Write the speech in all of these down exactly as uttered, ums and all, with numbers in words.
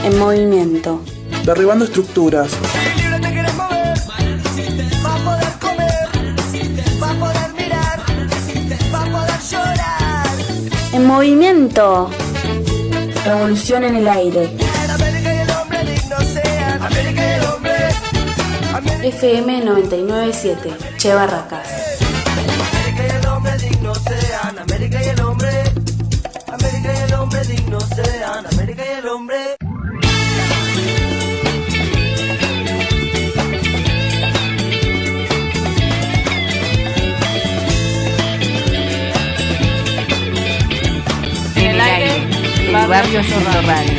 En movimiento. Derribando estructuras. En movimiento. Revolución en el aire. F M noventa y nueve punto siete, Che Barracas. América y el hombre digno sean, América y el hombre, América y el hombre digno sean, América y el hombre. En el aire, el barrio haciendo radio.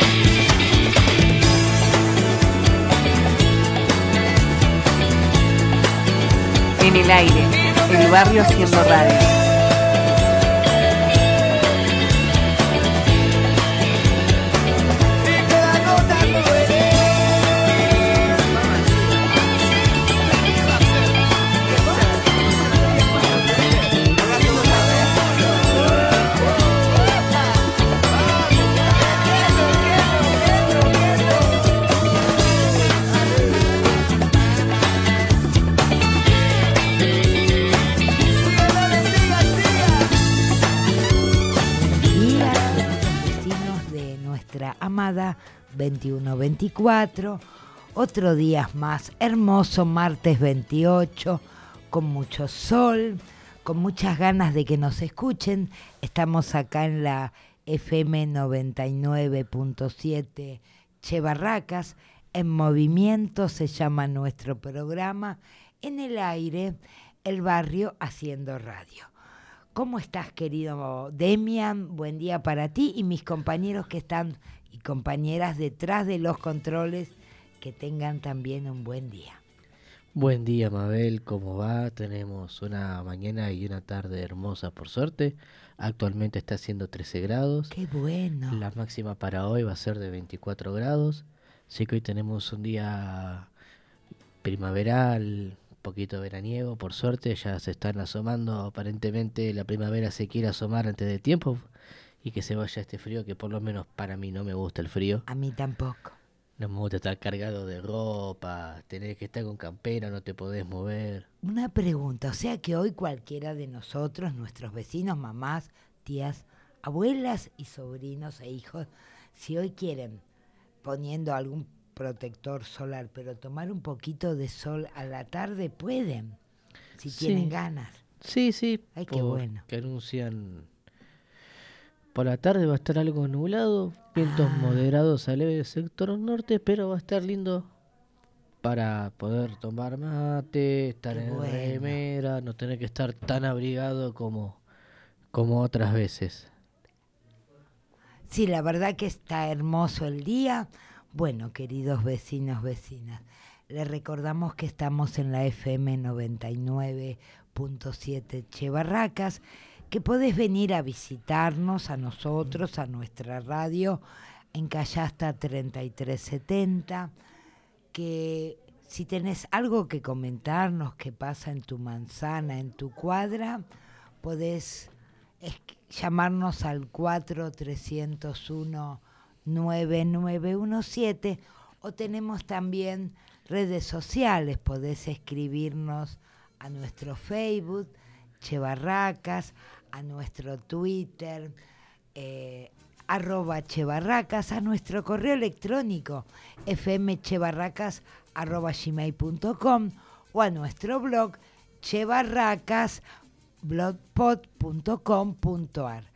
En el aire, el barrio haciendo radio. Amada veintiuno veinticuatro, otro día más, hermoso martes veintiocho, con mucho sol, con muchas ganas de que nos escuchen. Estamos acá en la F M noventa y nueve punto siete Che Barracas, en movimiento se llama nuestro programa, en el aire, el barrio haciendo radio. ¿Cómo estás, querido Demian? Buen día para ti y mis compañeros que están y compañeras detrás de los controles, que tengan también un buen día. Buen día, Mabel, ¿cómo va? Tenemos una mañana y una tarde hermosa, por suerte. Actualmente está haciendo trece grados. ¡Qué bueno! La máxima para hoy va a ser de veinticuatro grados. Así que hoy tenemos un día primaveral, un poquito veraniego, por suerte. Ya se están asomando, aparentemente la primavera se quiere asomar antes de tiempo. Y que se vaya este frío, que por lo menos para mí no me gusta el frío. A mí tampoco. No me gusta estar cargado de ropa, tener que estar con campera, no te podés mover. Una pregunta, o sea que hoy cualquiera de nosotros, nuestros vecinos, mamás, tías, abuelas y sobrinos e hijos, si hoy quieren, poniendo algún protector solar, pero tomar un poquito de sol a la tarde, pueden, si Sí. tienen ganas. Sí, sí. Ay, qué bueno. Que anuncian... Por la tarde va a estar algo nublado, vientos Ah. moderados al leve del sector norte, pero va a estar lindo para poder tomar mate, estar Qué en bueno. remera, no tener que estar tan abrigado como, como otras veces. Sí, la verdad que está hermoso el día. Bueno, queridos vecinos, vecinas, les recordamos que estamos en la F M noventa y nueve punto siete Che Barracas, que podés venir a visitarnos, a nosotros, a nuestra radio, en Callasta treinta y tres setenta, que si tenés algo que comentarnos que pasa en tu manzana, en tu cuadra, podés es, llamarnos al cuatro tres cero uno nueve nueve uno siete, o tenemos también redes sociales, podés escribirnos a nuestro Facebook, Che Barracas, a nuestro Twitter, eh, arroba Che Barracas, a nuestro correo electrónico fmchebarracas arroba gmail punto com, o a nuestro blog chebarracas blogspot punto com punto ar.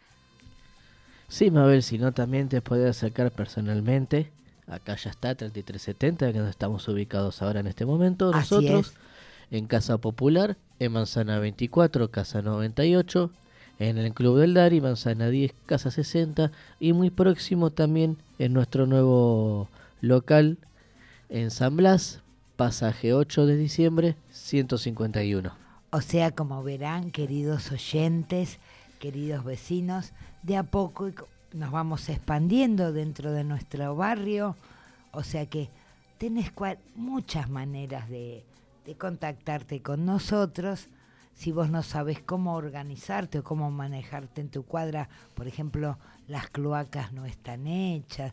Sí, Mabel, si no también te podés acercar personalmente. Acá ya está, treinta y tres setenta, que nos estamos ubicados ahora en este momento. Así Nosotros, es. en Casa Popular, en Manzana veinticuatro, Casa noventa y ocho, en el Club del Dari, Manzana diez, Casa sesenta, y muy próximo también en nuestro nuevo local en San Blas, pasaje ocho de diciembre, ciento cincuenta y uno. O sea, como verán, queridos oyentes, queridos vecinos, de a poco nos vamos expandiendo dentro de nuestro barrio, o sea que tenés cual, muchas maneras de, de contactarte con nosotros. Si vos no sabés cómo organizarte o cómo manejarte en tu cuadra, por ejemplo, las cloacas no están hechas,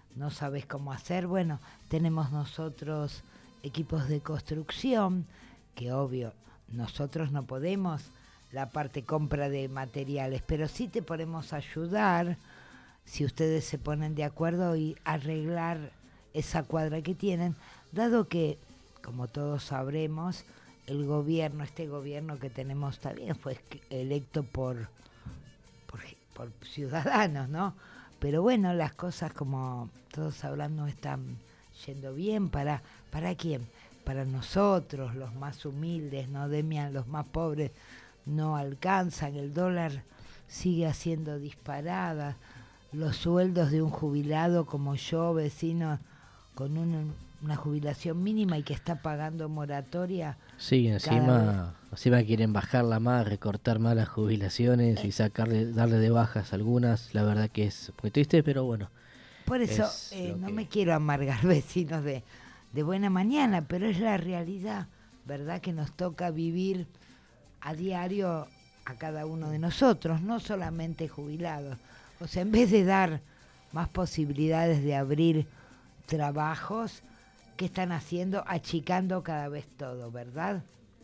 no sabes cómo hacer. Bueno, tenemos nosotros equipos de construcción, que obvio, nosotros no podemos la parte compra de materiales, pero sí te podemos ayudar si ustedes se ponen de acuerdo y arreglar esa cuadra que tienen, dado que, como todos sabremos, el gobierno, este gobierno que tenemos también fue electo por, por, por ciudadanos, ¿no? Pero bueno, las cosas, como todos hablan, no están yendo bien. ¿Para, para quién? Para nosotros, los más humildes, ¿no, Demian? Los más pobres no alcanzan, el dólar sigue haciendo disparadas, los sueldos de un jubilado como yo, vecino, con un, una jubilación mínima y que está pagando moratoria. Sí, encima, encima quieren bajarla más, recortar más las jubilaciones y sacarle, darle de bajas algunas. La verdad que es muy triste, pero bueno. Por eso eh, no que... me quiero amargar, vecinos de, de buena mañana, pero es la realidad, ¿verdad? Que nos toca vivir a diario a cada uno de nosotros, no solamente jubilados. O sea, en vez de dar más posibilidades de abrir trabajos, ¿qué están haciendo? Achicando cada vez todo, ¿verdad?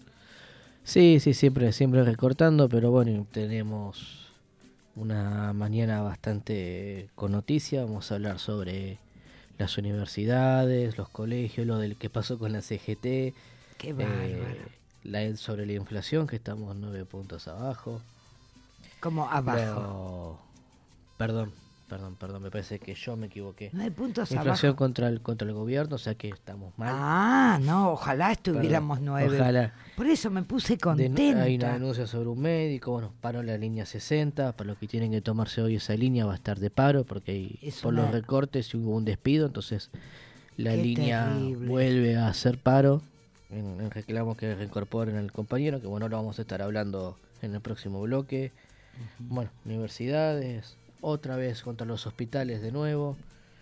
Sí, sí, siempre, siempre recortando, pero bueno, tenemos una mañana bastante con noticias. Vamos a hablar sobre las universidades, los colegios, lo del que pasó con la C G T. Qué bárbaro. Eh, la, sobre la inflación, que estamos nueve puntos abajo. ¿Cómo abajo? Pero, perdón, perdón, perdón, me parece que yo me equivoqué. Nueve puntos abajo. Inflación contra el, contra el gobierno, o sea que estamos mal. Ah, no, ojalá estuviéramos Perdón, nueve. Ojalá. Por eso me puse contenta. De, hay una denuncia sobre un médico, bueno, paró la línea sesenta, para los que tienen que tomarse hoy esa línea va a estar de paro, porque hay, por una... los recortes hubo un despido, entonces la Qué línea terrible. Vuelve a hacer paro, en, en reclamo que reincorporen al compañero, que bueno, lo vamos a estar hablando en el próximo bloque. Uh-huh. Bueno, universidades, otra vez contra los hospitales de nuevo.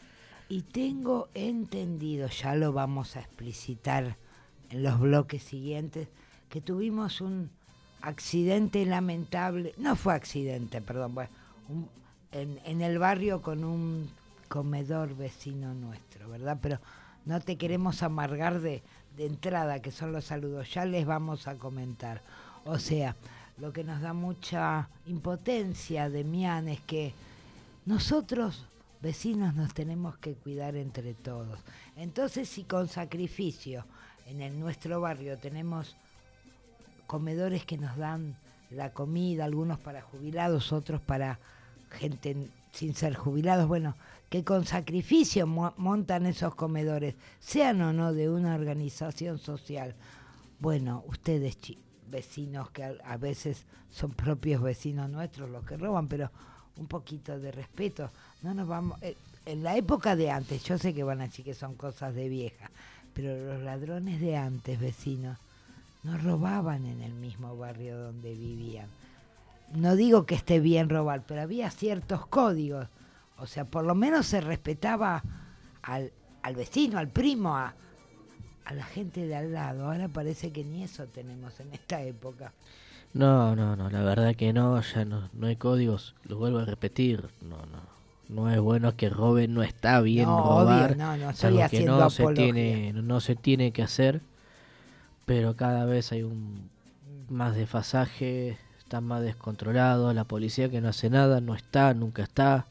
Y tengo entendido, ya lo vamos a explicitar en los bloques siguientes, que tuvimos un accidente lamentable, no fue accidente, perdón, bueno, un, en, en el barrio con un comedor vecino nuestro, ¿verdad? Pero no te queremos amargar de, de entrada, que son los saludos, ya les vamos a comentar. O sea, lo que nos da mucha impotencia, Demian, es que nosotros, vecinos, nos tenemos que cuidar entre todos. Entonces, si con sacrificio en el nuestro barrio tenemos comedores que nos dan la comida, algunos para jubilados, otros para gente sin ser jubilados, bueno, que con sacrificio mo- montan esos comedores, sean o no de una organización social. Bueno, ustedes, chi- vecinos, que a, a veces son propios vecinos nuestros los que roban, pero un poquito de respeto. No nos vamos... Eh, en la época de antes, yo sé que van a decir que son cosas de vieja, pero los ladrones de antes, vecinos, no robaban en el mismo barrio donde vivían. No digo que esté bien robar, pero había ciertos códigos. O sea, por lo menos se respetaba al, al vecino, al primo, a, a la gente de al lado. Ahora parece que ni eso tenemos en esta época. No, no, no, la verdad que no, ya no, no hay códigos, lo vuelvo a repetir, no, no. No es bueno que roben, no está bien no, robar, obvio, no, no estoy que haciendo no apología. se tiene, no se tiene que hacer, pero cada vez hay un más desfasaje, está más descontrolado, la policía que no hace nada, no está, nunca está.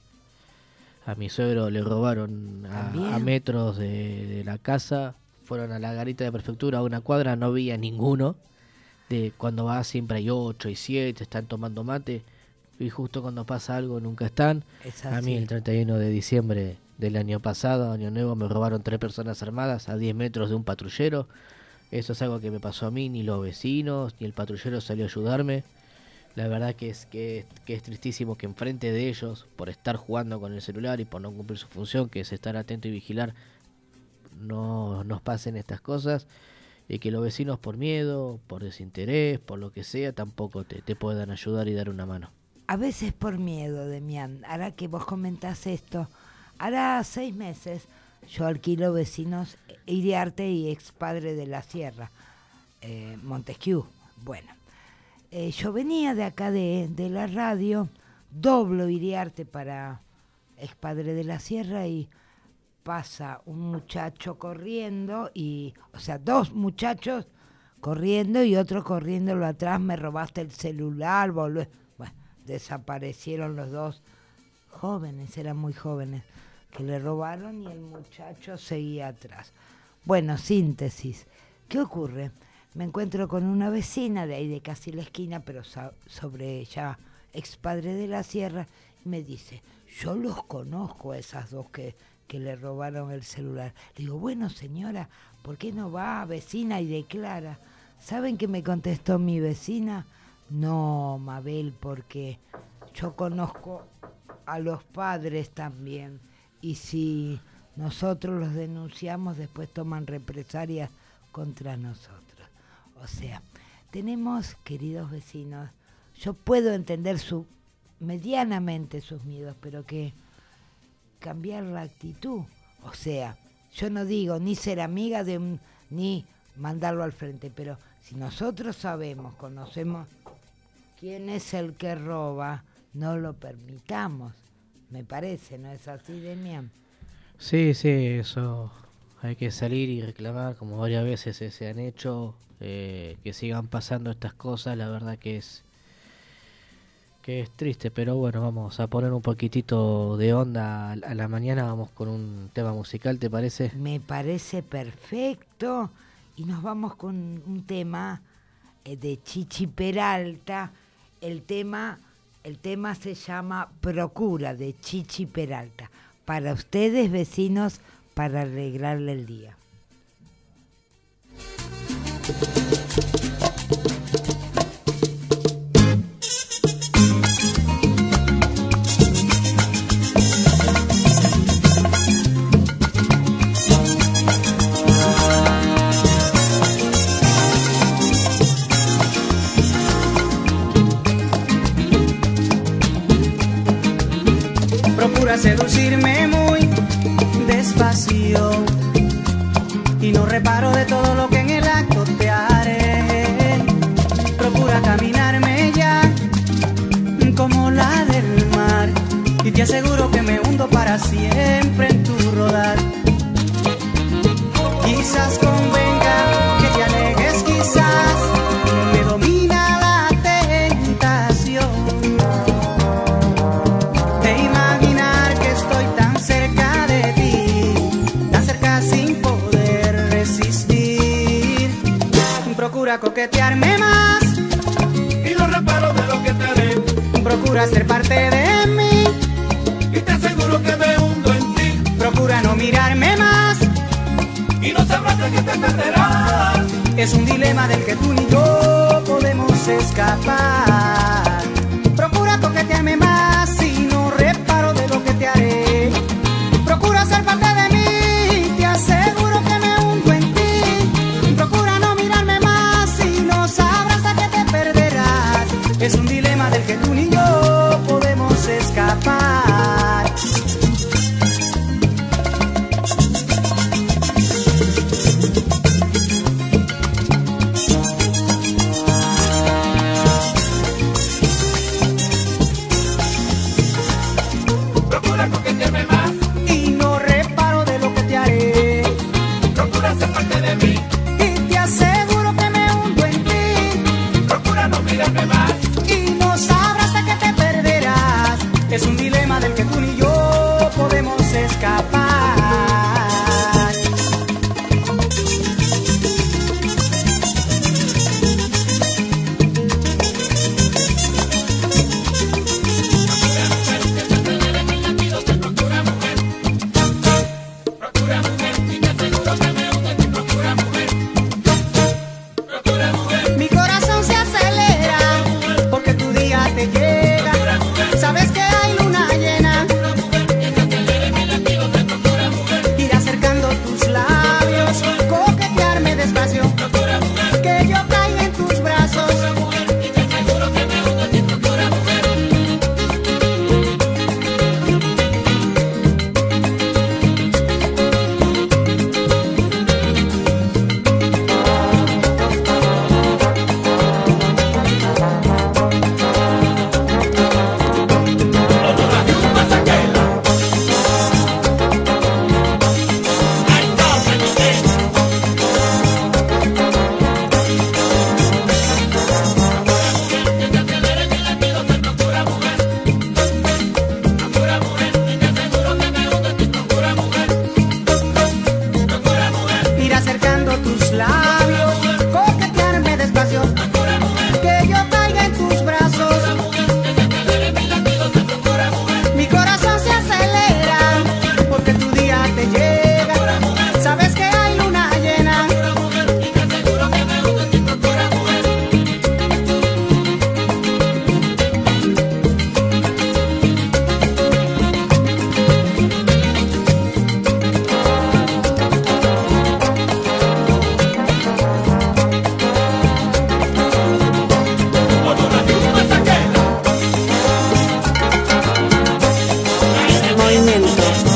A mi suegro le robaron a, a metros de, de la casa, fueron a la garita de prefectura, a una cuadra, no había ninguno. De cuando va siempre hay ocho y siete, están tomando mate. Y justo cuando pasa algo nunca están. A mí el treinta y uno de diciembre del año pasado, año nuevo, me robaron tres personas armadas a diez metros de un patrullero. Eso es algo que me pasó a mí, ni los vecinos, ni el patrullero salió a ayudarme. La verdad que es que, que es tristísimo que enfrente de ellos, por estar jugando con el celular y por no cumplir su función, que es estar atento y vigilar, no nos pasen estas cosas. Y que los vecinos por miedo, por desinterés, por lo que sea, tampoco te, te puedan ayudar y dar una mano. A veces por miedo, Demian. Ahora que vos comentás esto, hará seis meses yo alquilo vecinos Iriarte y ex padre de la Sierra, eh, Montesquieu. Bueno, eh, yo venía de acá de, de la radio, doblo Iriarte para ex padre de la Sierra y pasa un muchacho corriendo y, o sea, dos muchachos corriendo y otro corriéndolo atrás, me robaste el celular, volvé. Bueno, desaparecieron los dos jóvenes, eran muy jóvenes, que le robaron y el muchacho seguía atrás. Bueno, síntesis. ¿Qué ocurre? Me encuentro con una vecina de ahí de casi la esquina, pero sobre ya expadre de la Sierra, y me dice, yo los conozco a esas dos que, que le robaron el celular. Le digo, bueno señora, ¿por qué no va vecina y declara? ¿Saben qué me contestó mi vecina? No, Mabel, porque yo conozco a los padres también, y si nosotros los denunciamos, después toman represalias contra nosotros. O sea, tenemos, queridos vecinos, yo puedo entender su medianamente sus miedos, pero que cambiar la actitud. O sea, yo no digo ni ser amiga de un, ni mandarlo al frente, pero si nosotros sabemos, conocemos quién es el que roba, no lo permitamos. Me parece, ¿no es así, Demian? Sí, sí, eso hay que salir y reclamar, como varias veces se, se han hecho, eh, que sigan pasando estas cosas, la verdad que es que es triste, pero bueno, vamos a poner un poquitito de onda a la mañana, vamos con un tema musical, ¿te parece? Me parece perfecto, y nos vamos con un tema eh, de Chichi Peralta, el tema, el tema se llama Procura, de Chichi Peralta, para ustedes vecinos, para alegrarle el día. Procura seducirme muy despacio y no reparo de todo lo que en el acto te haré. Procura caminarme ya como la del mar y te aseguro que me hundo para siempre en tu rodar. Quizás convenga que te alejes, quizás me domina la tentación de imaginar que estoy tan cerca de ti, tan cerca sin poder resistir. Procura coquetearme más Y no reparo de lo que te haré, procura ser parte de mí y te aseguro que me hundo en ti, procura no mirarme más. y no sabrás de qué te perderás. Es un dilema del que tú ni yo podemos escapar. Procura coquetearme más y no reparo de lo que te haré. Procura ser parte de mí, te aseguro que me hundo en ti. Procura no mirarme más y no sabrás de qué te perderás. Es un dilema del que tú ni yo podemos escapar. Procura coquetearme más, Y no reparo de lo que te haré. procura ser parte de mí, Y te aseguro que me hundo en ti. procura no mirarme más. Y no sabrás de qué te perderás. Es un dilema del que tú ni yo podemos escapar. Procura mujer, que se atreve de mí, latidos te procura mujer.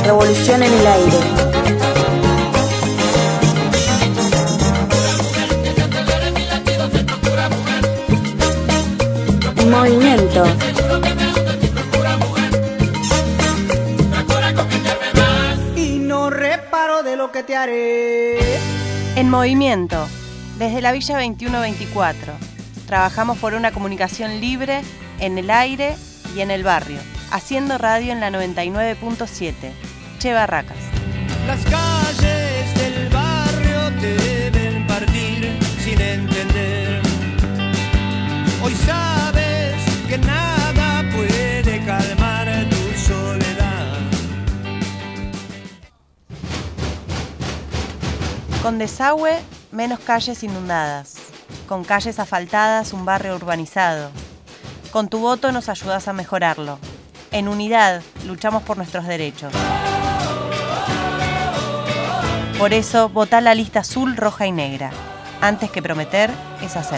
Revolución en el aire. Movimiento. Y no reparo de lo que te haré. En movimiento, desde la Villa veintiuno veinticuatro, trabajamos por una comunicación libre en el aire y en el barrio, haciendo radio en la noventa y nueve punto siete. Che Barracas. Las calles del barrio te deben partir sin entender. Hoy sabes que nada puede calmar tu soledad. Con desagüe, menos calles inundadas. Con calles asfaltadas, un barrio urbanizado. Con tu voto nos ayudas a mejorarlo. En unidad, luchamos por nuestros derechos. Por eso, votá la lista azul, roja y negra. Antes que prometer, es hacer.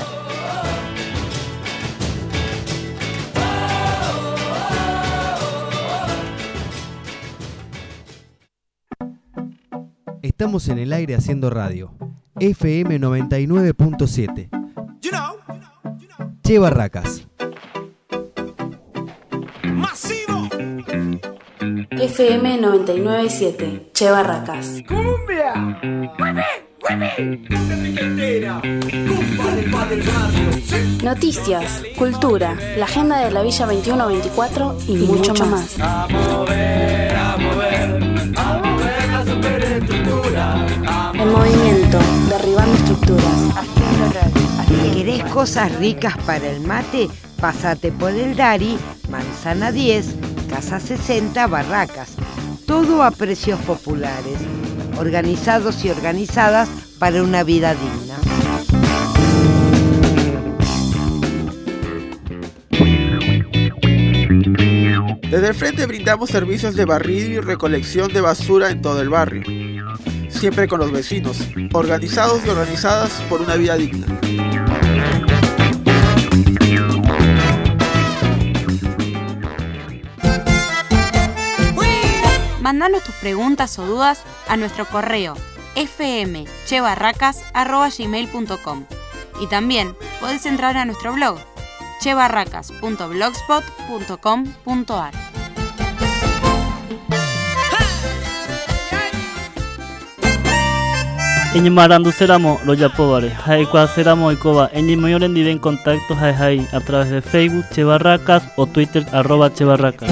Estamos en el aire haciendo radio. F M noventa y nueve punto siete. Che Barracas. ¡Masivo! F M noventa y nueve punto siete. Che Barracas. ¡Cumbia! ¡Mueve! ¡Mueve! ¡Cumbia piquetera! ¡Cumba del bar del barrio! ¡Sí! Noticias, cultura, la agenda de la Villa veintiuno veinticuatro y, y mucho, mucho más. A mover, a mover, a mover la superestructura. En movimiento, derribando estructuras. Haciendo radio. ¿Querés cosas ricas para el mate? Pásate por el Dari, Manzana diez, Casa sesenta, Barracas. Todo a precios populares. Organizados y organizadas para una vida digna. Desde el frente brindamos servicios de barrido y recolección de basura en todo el barrio. Siempre con los vecinos, organizados y organizadas por una vida digna. Mandanos tus preguntas o dudas a nuestro correo f m che barracas arroba gmail punto com y también podés entrar a nuestro blog che barracas punto blogspot punto com punto a r. Eñi marandu seramo roya pobare, hai kwa seramo ikoba, eñi mayoren vive en contacto hai hai a través de Facebook Che Barracas o Twitter arroba Che Barracas.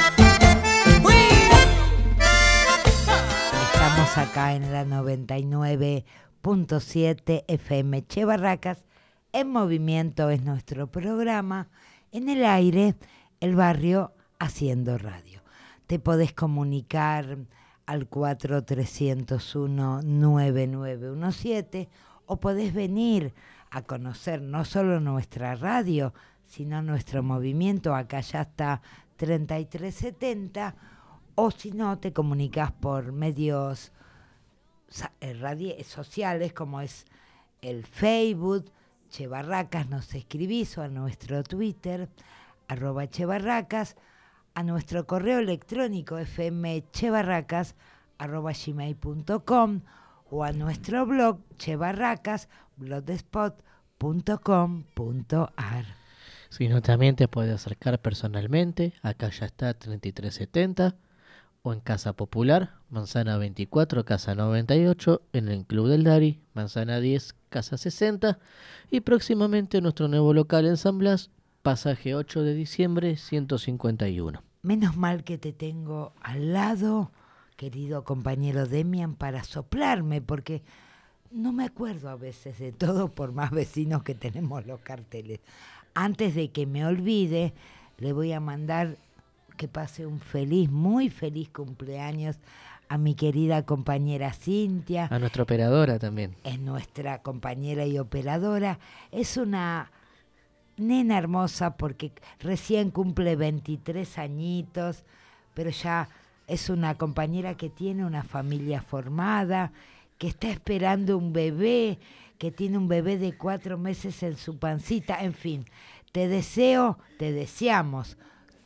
Estamos acá en la noventa y nueve punto siete F M Che Barracas. En movimiento es nuestro programa. En el aire, el barrio haciendo radio. Te podés comunicar al cuatro tres cero uno nueve nueve uno siete o podés venir a conocer no solo nuestra radio, sino nuestro movimiento. Acá ya está treinta y tres setenta, o si no, te comunicas por medios radi- sociales como es el Facebook, Che Barracas, nos escribís, o a nuestro Twitter, arroba Che Barracas, a nuestro correo electrónico fmchebarracas arroba gmail punto com o a nuestro blog chebarracas blogspot punto com punto a r. Si no, también te puedes acercar personalmente. Acá ya está treinta y tres setenta o en Casa Popular, Manzana veinticuatro, Casa noventa y ocho, en el Club del Dari, Manzana diez, Casa sesenta, y próximamente nuestro nuevo local en San Blas, Pasaje ocho de diciembre, ciento cincuenta y uno. Menos mal que te tengo al lado, querido compañero Demian, para soplarme, porque no me acuerdo a veces de todo, por más vecinos que tenemos los carteles. Antes de que me olvide, le voy a mandar que pase un feliz, muy feliz cumpleaños a mi querida compañera Cintia. A nuestra operadora también. Es nuestra compañera y operadora. Es una nena hermosa porque recién cumple veintitrés añitos, pero ya es una compañera que tiene una familia formada, que está esperando un bebé, que tiene un bebé de cuatro meses en su pancita. En fin, te deseo, te deseamos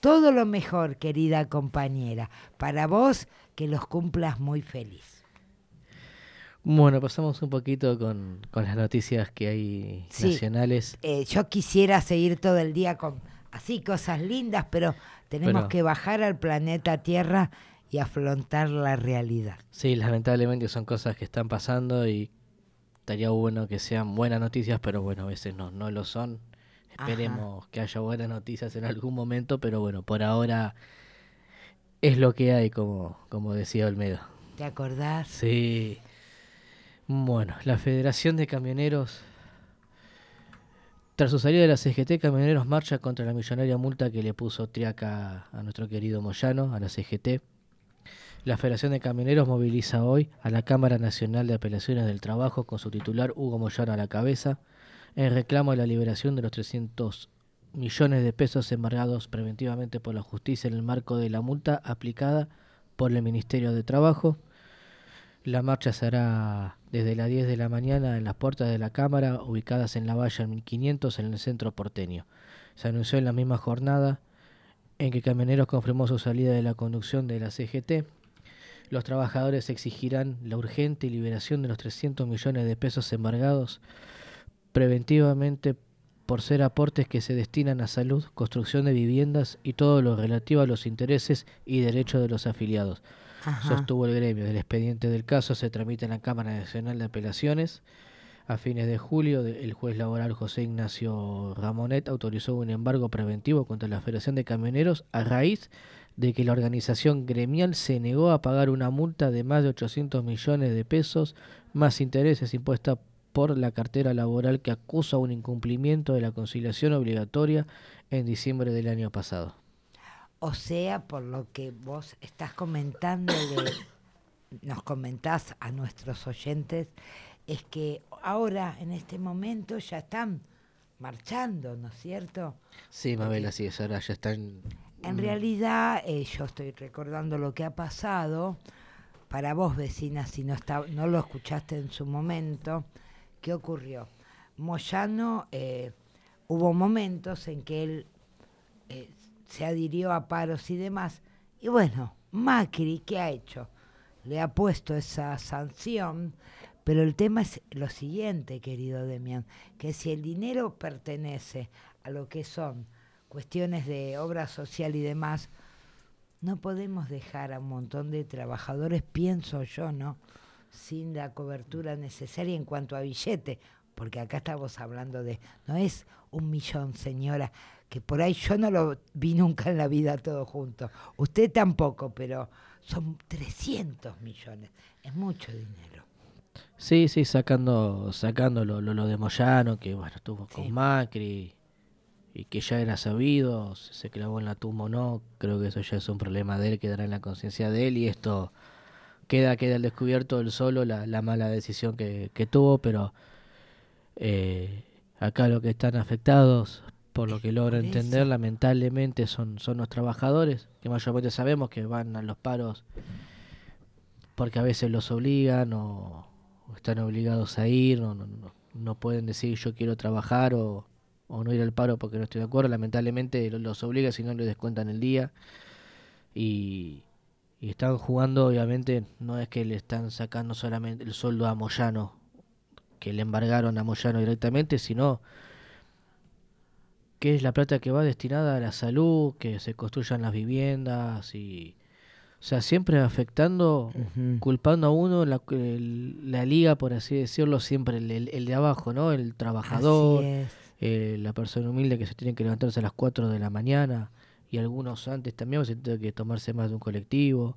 todo lo mejor, querida compañera. Para vos, que los cumplas muy feliz. Bueno, pasamos un poquito con, con las noticias que hay sí, nacionales. Eh, yo quisiera seguir todo el día con así cosas lindas, pero tenemos pero, que bajar al planeta Tierra y afrontar la realidad. Sí, lamentablemente son cosas que están pasando y estaría bueno que sean buenas noticias, pero bueno, a veces no, no lo son. Esperemos Ajá. que haya buenas noticias en algún momento, pero bueno, por ahora es lo que hay, como, como decía Olmedo. ¿Te acordás? Sí. Bueno, la Federación de Camioneros, tras su salida de la C G T, Camioneros marcha contra la millonaria multa que le puso Triaca a nuestro querido Moyano, a la C G T. La Federación de Camioneros moviliza hoy a la Cámara Nacional de Apelaciones del Trabajo con su titular Hugo Moyano a la cabeza, en reclamo de la liberación de los trescientos millones de pesos embargados preventivamente por la justicia en el marco de la multa aplicada por el Ministerio de Trabajo. La marcha se hará desde las diez de la mañana en las puertas de la Cámara, ubicadas en la valla mil quinientos en el centro porteño. Se anunció en la misma jornada en que Camioneros confirmó su salida de la conducción de la C G T. Los trabajadores exigirán la urgente liberación de los trescientos millones de pesos embargados preventivamente por ser aportes que se destinan a salud, construcción de viviendas y todo lo relativo a los intereses y derechos de los afiliados. Ajá. Sostuvo el gremio. El expediente del caso se tramita en la Cámara Nacional de Apelaciones. A fines de julio, el juez laboral José Ignacio Ramonet autorizó un embargo preventivo contra la Federación de Camioneros a raíz de que la organización gremial se negó a pagar una multa de más de ochocientos millones de pesos, más intereses impuesta por la cartera laboral que acusa un incumplimiento de la conciliación obligatoria en diciembre del año pasado. O sea, por lo que vos estás comentando, de, nos comentás a nuestros oyentes, es que ahora, en este momento, ya están marchando, ¿no es cierto? Sí, Mabel, así es, ahora ya están... En realidad, eh, yo estoy recordando lo que ha pasado. Para vos, vecina, si no, está, no lo escuchaste en su momento, ¿qué ocurrió? Moyano, eh, hubo momentos en que él... Eh, se adhirió a paros y demás, y bueno, Macri, ¿qué ha hecho? Le ha puesto esa sanción, pero el tema es lo siguiente, querido Demián, que si el dinero pertenece a lo que son cuestiones de obra social y demás, no podemos dejar a un montón de trabajadores, pienso yo, ¿no?, sin la cobertura necesaria en cuanto a billete, porque acá estamos hablando de, no es un millón, señora, que por ahí yo no lo vi nunca en la vida todo junto, usted tampoco, pero son trescientos millones, es mucho dinero. Sí, sí, sacando sacando lo, lo, lo de Moyano, que bueno, estuvo sí. con Macri, y que ya era sabido, si se clavó en la tumba o no, creo que eso ya es un problema de él, quedará en la conciencia de él, y esto queda, queda al descubierto él solo, la, la mala decisión que, que tuvo, pero eh, acá lo que están afectados, por lo que logro entender, lamentablemente son, son los trabajadores, que mayormente sabemos que van a los paros porque a veces los obligan o, o están obligados a ir, no, no, no, no pueden decir yo quiero trabajar o, o no ir al paro porque no estoy de acuerdo, lamentablemente los obliga si no les descuentan el día y, y están jugando, obviamente no es que le están sacando solamente el sueldo a Moyano, que le embargaron a Moyano directamente, sino que es la plata que va destinada a la salud, que se construyan las viviendas y, o sea, siempre afectando, uh-huh. culpando a uno la, el, la liga, por así decirlo, siempre el, el, el de abajo, ¿no? El trabajador, eh, la persona humilde que se tiene que levantarse a las cuatro de la mañana y algunos antes también se tiene que tomarse más de un colectivo.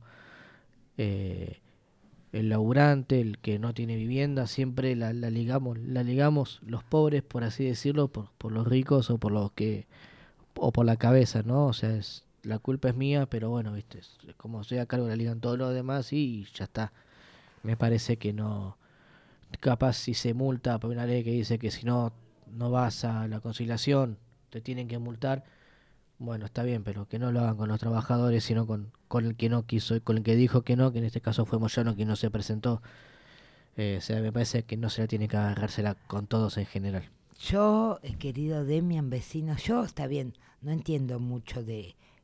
Eh, el laburante, el que no tiene vivienda, siempre la, la ligamos, la ligamos los pobres, por así decirlo, por, por los ricos o por los que, o por la cabeza, ¿no? O sea, es, la culpa es mía, pero bueno, viste, es, como estoy a cargo, la ligan todos los demás y ya está. Me parece que no, capaz si se multa por una ley que dice que si no, no vas a la conciliación, te tienen que multar. Bueno, está bien, pero que no lo hagan con los trabajadores, sino con, con el que no quiso, con el que dijo que no, que en este caso fue Moyano, quien no se presentó. Eh, o sea, me parece que no se la tiene que agarrársela con todos en general. Yo, eh, querido Demian, vecino, yo, está bien, no entiendo mucho de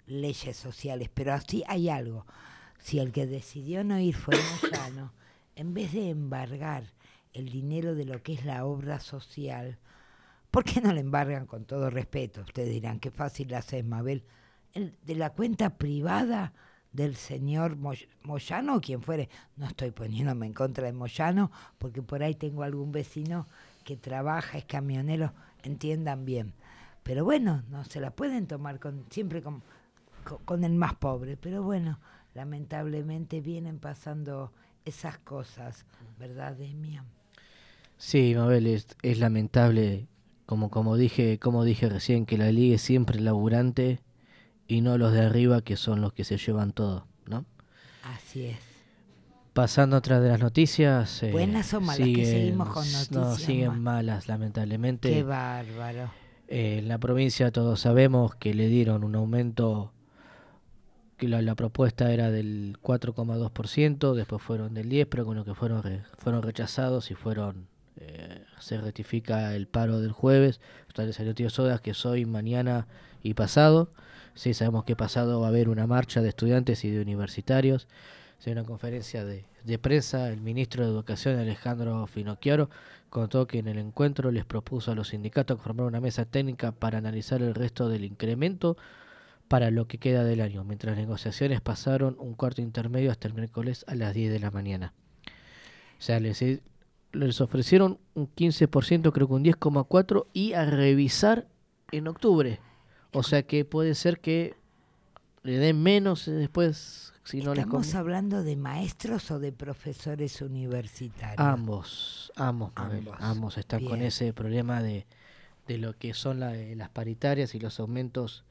leyes sociales, pero así hay algo. Si el que decidió no ir fue Moyano, en vez de embargar el dinero de lo que es la obra social, ¿por qué no le embargan, con todo respeto? Ustedes dirán, qué fácil la haces, Mabel, el, de la cuenta privada del señor Moy- Moyano o quien fuere. No estoy poniéndome en contra de Moyano, porque por ahí tengo algún vecino que trabaja, es camionero, entiendan bien. Pero bueno, no se la pueden tomar con, siempre con, con, con el más pobre. Pero bueno, lamentablemente vienen pasando esas cosas, ¿verdad, Demian? Sí, Mabel, es, es lamentable, como, como, dije, como dije recién, que la liga es siempre laburante y no los de arriba, que son los que se llevan todo, ¿no? Así es. Pasando a otra de las noticias. Eh, ¿Buenas o malas? siguen, Que seguimos con noticias. No, siguen ma- malas, lamentablemente. Qué bárbaro. Eh, en la provincia todos sabemos que le dieron un aumento, que la, la propuesta era del cuatro coma dos por ciento, después fueron del diez por ciento, pero con lo que fueron, re, fueron rechazados y fueron... Eh, se rectifica el paro del jueves. Entonces salió Tío Sodas que es hoy, mañana y pasado. Sí, sabemos que pasado va a haber una marcha de estudiantes y de universitarios. En una conferencia de, de prensa, el ministro de Educación, Alejandro Finocchiaro, contó que en el encuentro les propuso a los sindicatos formar una mesa técnica para analizar el resto del incremento para lo que queda del año, mientras las negociaciones pasaron un cuarto intermedio hasta el miércoles a las diez de la mañana. O sea, les, les ofrecieron un quince por ciento, creo que un diez coma cuatro por ciento, y a revisar en octubre. O sea que puede ser que le den menos después. Si no ¿Estamos les hablando de maestros o de profesores universitarios? Ambos, ambos, ambos, ambos están Bien. Con ese problema de, de lo que son la, las paritarias y los aumentos,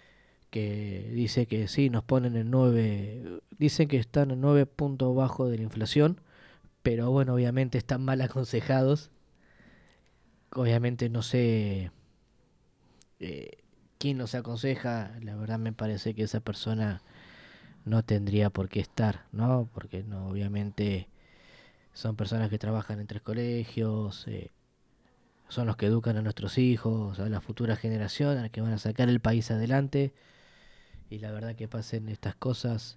que dice que sí, nos ponen en nueve, dicen que están en nueve puntos bajo de la inflación, pero bueno, obviamente están mal aconsejados. Obviamente no sé eh, quién los aconseja, la verdad me parece que esa persona no tendría por qué estar, ¿no? Porque no, obviamente son personas que trabajan en tres colegios, eh, son los que educan a nuestros hijos, a la futura generación, a las que van a sacar el país adelante, y la verdad que pasen estas cosas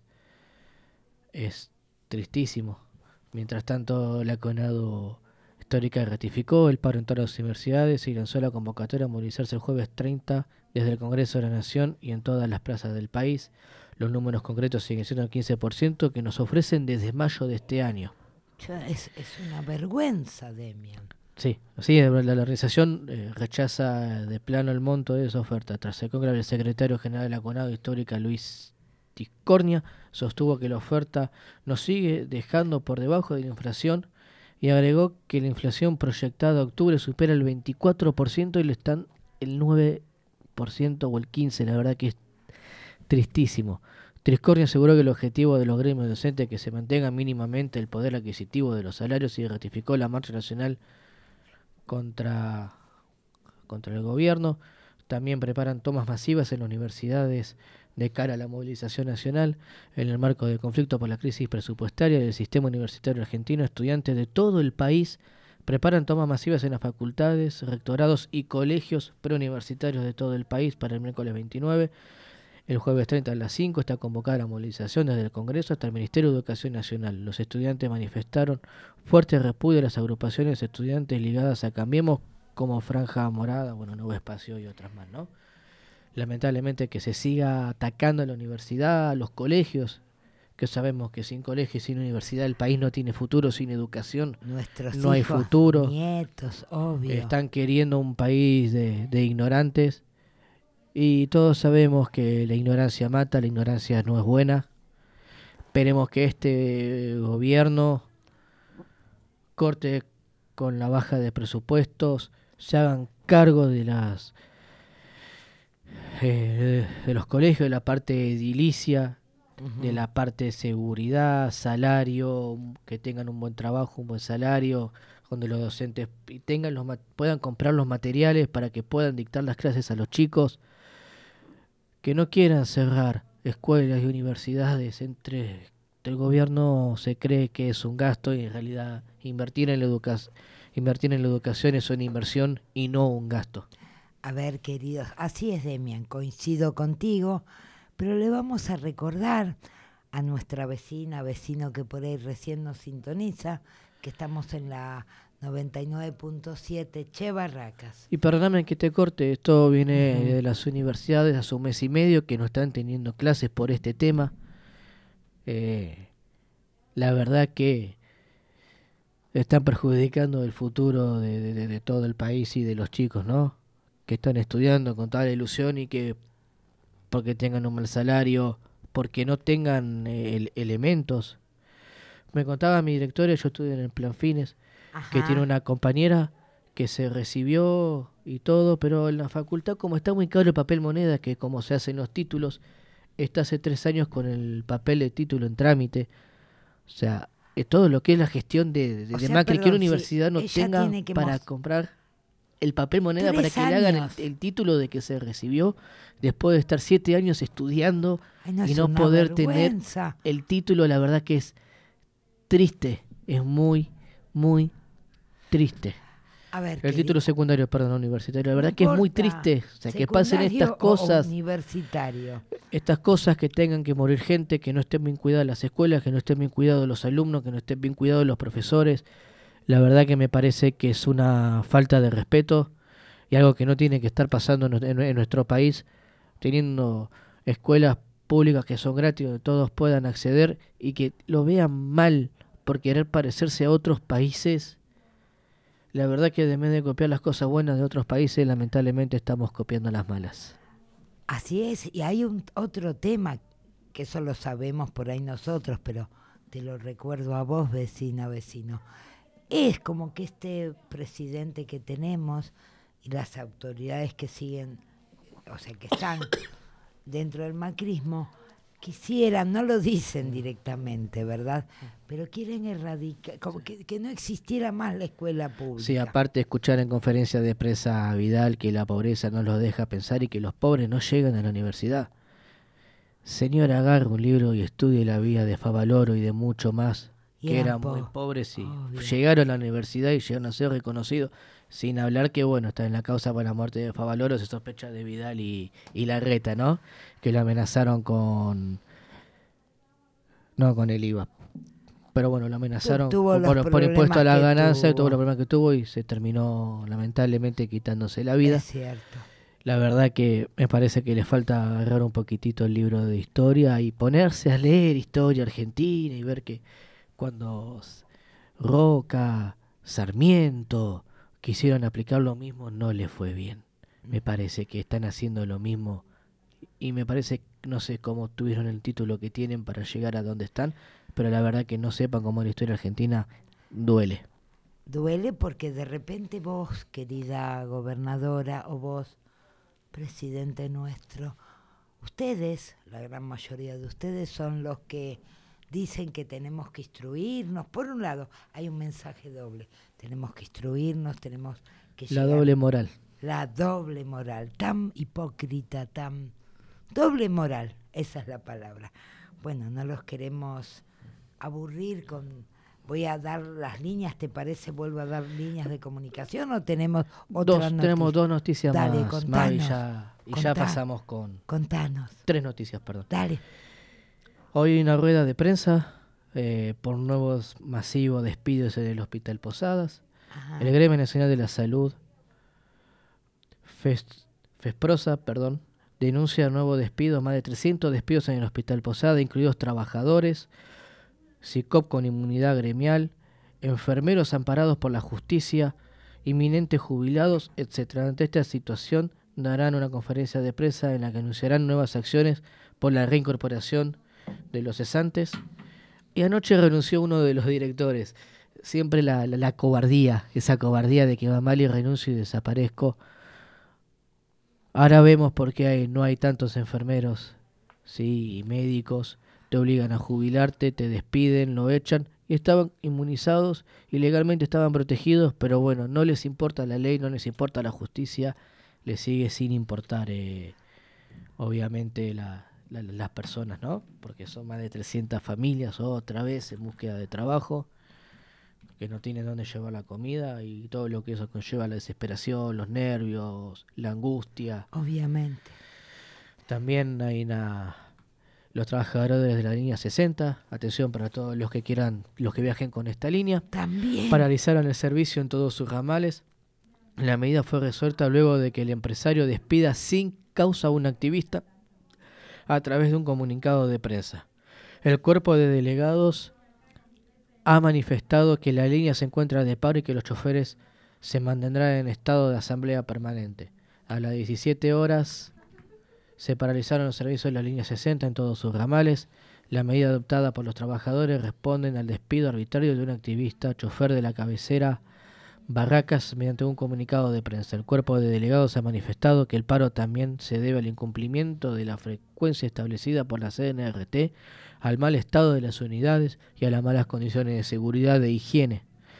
es tristísimo. Mientras tanto, la CONADU Histórica ratificó el paro en todas las universidades y lanzó la convocatoria a movilizarse el jueves treinta desde el Congreso de la Nación y en todas las plazas del país. Los números concretos siguen siendo el quince por ciento que nos ofrecen desde mayo de este año. Es, es una vergüenza, Demian. Sí, sí, la, la organización eh, rechaza de plano el monto de esa oferta. Tras el congreso, el secretario general de la CONADU Histórica, Luis Tiscornia, sostuvo que la oferta nos sigue dejando por debajo de la inflación y agregó que la inflación proyectada a octubre supera el veinticuatro por ciento y le están el nueve por ciento o el quince por ciento, la verdad que es tristísimo. Tiscornia aseguró que el objetivo de los gremios docentes es que se mantenga mínimamente el poder adquisitivo de los salarios y ratificó la marcha nacional contra, contra el gobierno. También preparan tomas masivas en las universidades de cara a la movilización nacional. En el marco del conflicto por la crisis presupuestaria del sistema universitario argentino, estudiantes de todo el país preparan tomas masivas en las facultades, rectorados y colegios preuniversitarios de todo el país para el miércoles veintinueve. El jueves treinta a las cinco está convocada la movilización desde el Congreso hasta el Ministerio de Educación Nacional. Los estudiantes manifestaron fuerte repudio a las agrupaciones estudiantes ligadas a Cambiemos, como Franja Morada, bueno, Nuevo Espacio y otras más, ¿no? Lamentablemente que se siga atacando a la universidad, a los colegios, que sabemos que sin colegio y sin universidad el país no tiene futuro, sin educación Nuestros no hay hijos, futuro. Nietos, obvio. Están queriendo un país de, de ignorantes. Y todos sabemos que la ignorancia mata, la ignorancia no es buena. Esperemos que este gobierno corte con la baja de presupuestos, se hagan cargo de las eh, de, de los colegios, de la parte edilicia, uh-huh. de la parte de seguridad, salario, que tengan un buen trabajo, un buen salario, donde los docentes tengan los puedan comprar los materiales para que puedan dictar las clases a los chicos. Que no quieran cerrar escuelas y universidades. Entre el gobierno se cree que es un gasto y en realidad invertir en la educación invertir en la educación es una inversión y no un gasto. A ver, queridos, así es, Demian, coincido contigo, pero le vamos a recordar a nuestra vecina, vecino que por ahí recién nos sintoniza, que estamos en la noventa y nueve punto siete Che Barracas. Y perdóname que te corte, esto viene Uh-huh. de las universidades hace un mes y medio que no están teniendo clases por este tema. Eh, la verdad que están perjudicando el futuro de, de, de todo el país y de los chicos, ¿no? Que están estudiando con tal ilusión y que porque tengan un mal salario, porque no tengan eh, el, elementos. Me contaba mi directora, yo estudio en el Plan Fines, Ajá. que tiene una compañera que se recibió y todo, pero en la facultad, como está muy caro el papel moneda, que como se hacen los títulos, está hace tres años con el papel de título en trámite. O sea, eh, todo lo que es la gestión de, de, O de sea, Macri, que perdón, una universidad sí, no ella tenga tiene que para mos- comprar el papel moneda para Tres que le hagan el, años. el título de que se recibió después de estar siete años estudiando. Ay, no, y es no una poder vergüenza. tener el título. La verdad que es triste, es muy, muy triste. A ver, El querido, título secundario, perdón, universitario. La no verdad que es muy importa, triste, o sea, que pasen secundario estas o cosas, universitario. estas cosas, que tengan que morir gente, que no estén bien cuidadas las escuelas, que no estén bien cuidados los alumnos, que no estén bien cuidados los profesores. La verdad que me parece que es una falta de respeto y algo que no tiene que estar pasando en, en- en nuestro país, teniendo escuelas públicas que son gratis, donde todos puedan acceder y que lo vean mal por querer parecerse a otros países. La verdad que en vez de copiar las cosas buenas de otros países, lamentablemente estamos copiando las malas. Así es, y hay un otro tema que eso lo sabemos por ahí nosotros, pero te lo recuerdo a vos, vecina, vecino. Es como que este presidente que tenemos y las autoridades que siguen, o sea, que están dentro del macrismo, quisieran, no lo dicen directamente, ¿verdad? Pero quieren erradicar, como que, que no existiera más la escuela pública. Sí, aparte de escuchar en conferencia de prensa a Vidal que la pobreza no los deja pensar y que los pobres no llegan a la universidad. Señora, agarre un libro y estudie la vida de Favaloro y de mucho más, Y que eran eran po- muy pobres y obvio. llegaron a la universidad y llegaron a ser reconocidos, sin hablar que, bueno, está en la causa por la muerte de Favaloro, se sospecha de Vidal y, y Larreta, ¿no? Que lo amenazaron con... No, con el I V A. Pero bueno, lo amenazaron tuvo por, los por- por impuesto a problemas la que ganancia, tuvo. tuvo los problemas que tuvo y se terminó lamentablemente quitándose la vida. Es cierto. La verdad que me parece que le falta agarrar un poquitito el libro de historia y ponerse a leer historia argentina y ver que cuando S- Roca, Sarmiento quisieron aplicar lo mismo, no les fue bien. Me parece que están haciendo lo mismo y me parece, no sé cómo tuvieron el título que tienen para llegar a donde están, pero la verdad que no sepan cómo es la historia argentina duele. Duele porque de repente vos, querida gobernadora, o vos, presidente nuestro, ustedes, la gran mayoría de ustedes, son los que dicen que tenemos que instruirnos. Por un lado, hay un mensaje doble. Tenemos que instruirnos, tenemos que La llegar- doble moral. La doble moral, tan hipócrita, tan... Doble moral, esa es la palabra. Bueno, no los queremos aburrir con... Voy a dar las líneas, ¿te parece? ¿Vuelvo a dar líneas de comunicación o tenemos otra Dos, noticia? tenemos dos noticias Dale, más, contanos, más y ya, y ya contá, pasamos con Contanos, tres noticias, perdón. dale. Hoy hay una rueda de prensa eh, por nuevos masivos despidos en el Hospital Posadas. Ajá. El Gremio Nacional de la Salud, Fes- FESPROSA, perdón, denuncia nuevos despidos, más de trescientos despidos en el Hospital Posada, incluidos trabajadores, SICOP con inmunidad gremial, enfermeros amparados por la justicia, inminentes jubilados, etcétera. Ante esta situación darán una conferencia de prensa en la que anunciarán nuevas acciones por la reincorporación de los cesantes. Y anoche renunció uno de los directores. Siempre la, la, la cobardía, esa cobardía de que va mal y renuncio y desaparezco. Ahora vemos por qué hay, no hay tantos enfermeros, sí, y médicos. Te obligan a jubilarte, te despiden, lo echan. Y estaban inmunizados y legalmente estaban protegidos, pero bueno, no les importa la ley, no les importa la justicia, les sigue sin importar, eh, obviamente, la, la, las personas, ¿no? Porque son más de trescientas familias otra vez en búsqueda de trabajo, que no tienen dónde llevar la comida y todo lo que eso conlleva, la desesperación, los nervios, la angustia. Obviamente. También hay una Los trabajadores de la línea sesenta, atención para todos los que quieran, los que viajen con esta línea, también paralizaron el servicio en todos sus ramales. La medida fue resuelta luego de que el empresario despida sin causa a un activista a través de un comunicado de prensa. El cuerpo de delegados ha manifestado que la línea se encuentra de paro y que los choferes se mantendrán en estado de asamblea permanente. A las diecisiete horas se paralizaron los servicios de la línea sesenta en todos sus ramales. La medida adoptada por los trabajadores responde al despido arbitrario de un activista, chofer de la cabecera Barracas, mediante un comunicado de prensa. El cuerpo de delegados ha manifestado que el paro también se debe al incumplimiento de la frecuencia establecida por la C N R T, al mal estado de las unidades y a las malas condiciones de seguridad e higiene.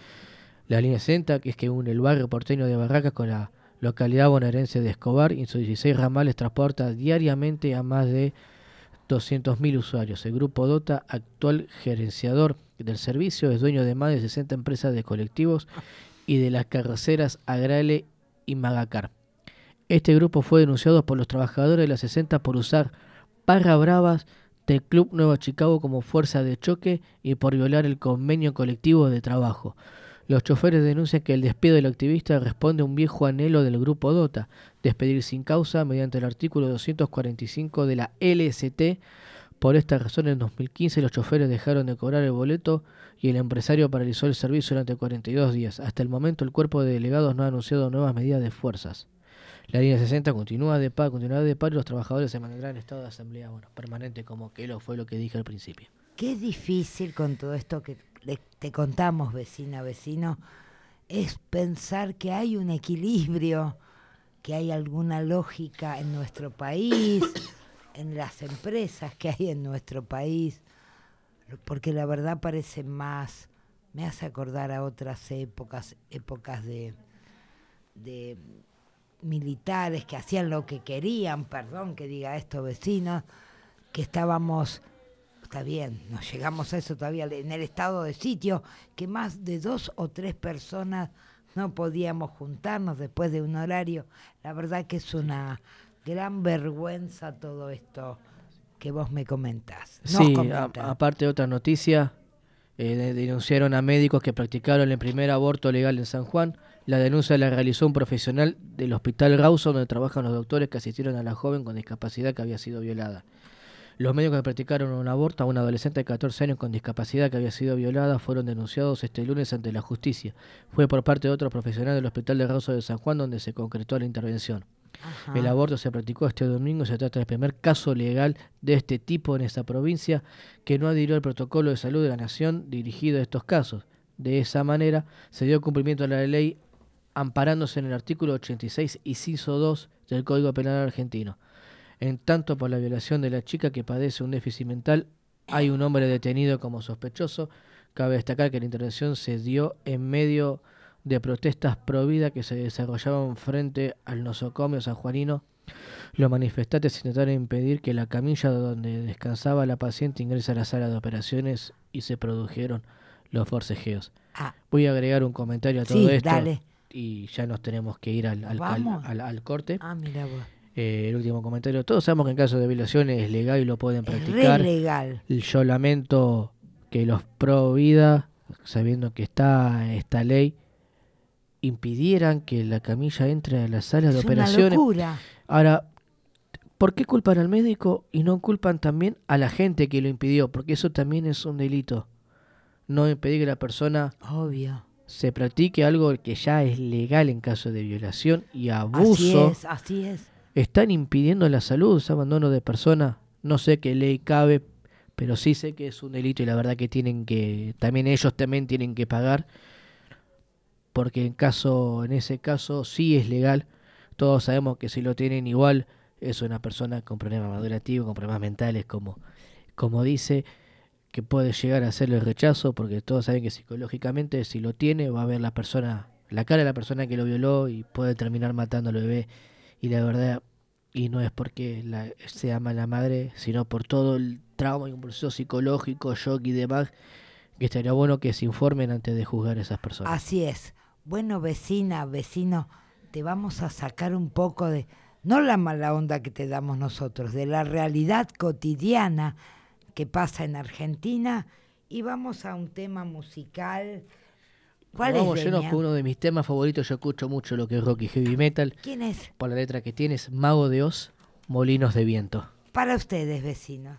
La línea sesenta, que es que une el barrio porteño de Barracas con la localidad bonaerense de Escobar, y en sus dieciséis ramales transporta diariamente a más de doscientos mil usuarios. El grupo DOTA, actual gerenciador del servicio, es dueño de más de sesenta empresas de colectivos y de las carroceras Agrale y Magacar. Este grupo fue denunciado por los trabajadores de la sesenta por usar barra bravas del Club Nueva Chicago como fuerza de choque y por violar el convenio colectivo de trabajo. Los choferes denuncian que el despido del activista responde a un viejo anhelo del grupo DOTA, despedir sin causa mediante el artículo doscientos cuarenta y cinco de la L S T. Por esta razón, en dos mil quince los choferes dejaron de cobrar el boleto y el empresario paralizó el servicio durante cuarenta y dos días. Hasta el momento, el cuerpo de delegados no ha anunciado nuevas medidas de fuerzas. La línea sesenta continúa de paro, continuará de paro y los trabajadores se mantendrán en estado de asamblea bueno, permanente, como que lo fue lo que dije al principio. Qué difícil con todo esto que le, te contamos, vecina, vecino, es pensar que hay un equilibrio, que hay alguna lógica en nuestro país, en las empresas que hay en nuestro país, porque la verdad parece más, me hace acordar a otras épocas, épocas de, de militares que hacían lo que querían, perdón que diga esto, vecinos, que estábamos... Está bien, nos llegamos a eso todavía en el estado de sitio, que más de dos o tres personas no podíamos juntarnos después de un horario. La verdad que es una gran vergüenza todo esto que vos me comentás. Nos sí, comentás. A, aparte de otra noticia, eh, denunciaron a médicos que practicaron el primer aborto legal en San Juan. La denuncia la realizó un profesional del Hospital Rawson, donde trabajan los doctores que asistieron a la joven con discapacidad que había sido violada. Los médicos que practicaron un aborto a una adolescente de catorce años con discapacidad que había sido violada fueron denunciados este lunes ante la justicia. Fue por parte de otro profesional del Hospital de Rawson de San Juan donde se concretó la intervención. Ajá. El aborto se practicó este domingo y se trata del primer caso legal de este tipo en esta provincia que no adhirió al protocolo de salud de la nación dirigido a estos casos. De esa manera se dio cumplimiento a la ley amparándose en el artículo ochenta y seis, inciso dos del Código Penal argentino. En tanto, por la violación de la chica que padece un déficit mental, hay un hombre detenido como sospechoso. Cabe destacar que la intervención se dio en medio de protestas pro vida que se desarrollaban frente al nosocomio sanjuanino. Los manifestantes intentaron impedir que la camilla donde descansaba la paciente ingrese a la sala de operaciones y se produjeron los forcejeos. Ah. Voy a agregar un comentario a todo sí, esto dale. Y ya nos tenemos que ir al, al, al, al, al corte. Ah, mira vos. Eh, el último comentario. Todos sabemos que en caso de violación es legal y lo pueden practicar. Es re legal. Yo lamento que los pro vida, sabiendo que está esta ley, impidieran que la camilla entre a la sala de es operaciones. Una locura. Ahora, ¿por qué culpan al médico y no culpan también a la gente que lo impidió? Porque eso también es un delito. No impedir que la persona Obvio. se practique algo que ya es legal en caso de violación y abuso. Así es, así es. Están impidiendo la salud, ese abandono de personas. No sé qué ley cabe, pero sí sé que es un delito y la verdad que tienen que, también ellos también tienen que pagar, porque en caso, en ese caso sí es legal. Todos sabemos que si lo tienen igual es una persona con problemas madurativos, con problemas mentales, como, como dice, que puede llegar a hacerle el rechazo, porque todos saben que psicológicamente si lo tiene va a ver la persona, la cara de la persona que lo violó y puede terminar matando al bebé. Y la verdad, y no es porque la, sea mala madre, sino por todo el trauma y un proceso psicológico, shock y demás, que estaría bueno que se informen antes de juzgar a esas personas. Así es. Bueno, vecina, vecino, te vamos a sacar un poco de, no la mala onda que te damos nosotros, de la realidad cotidiana que pasa en Argentina. Y vamos a un tema musical. ¿Cuál Vamos es, llenos Demian? con uno de mis temas favoritos. Yo escucho mucho lo que es rock y heavy metal. ¿Quién es? Por la letra que tienes, Mago de Oz, Molinos de Viento. Para ustedes, vecinos.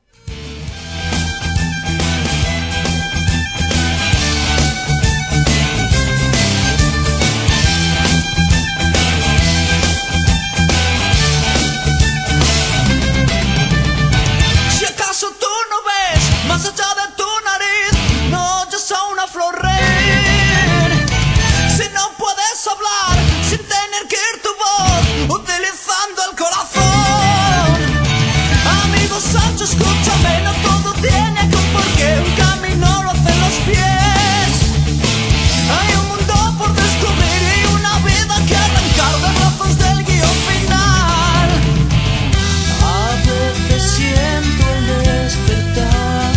Si acaso tú no ves más allá de tu nariz, no oyes a una flor reír. Si no puedes hablar sin tener que ir tu voz, utilizando el corazón. Amigo Sancho, escúchame, no todo tiene que un porqué, un camino lo hacen los pies. Hay un mundo por descubrir y una vida que arrancar de brazos del guión final. A veces siento el despertar,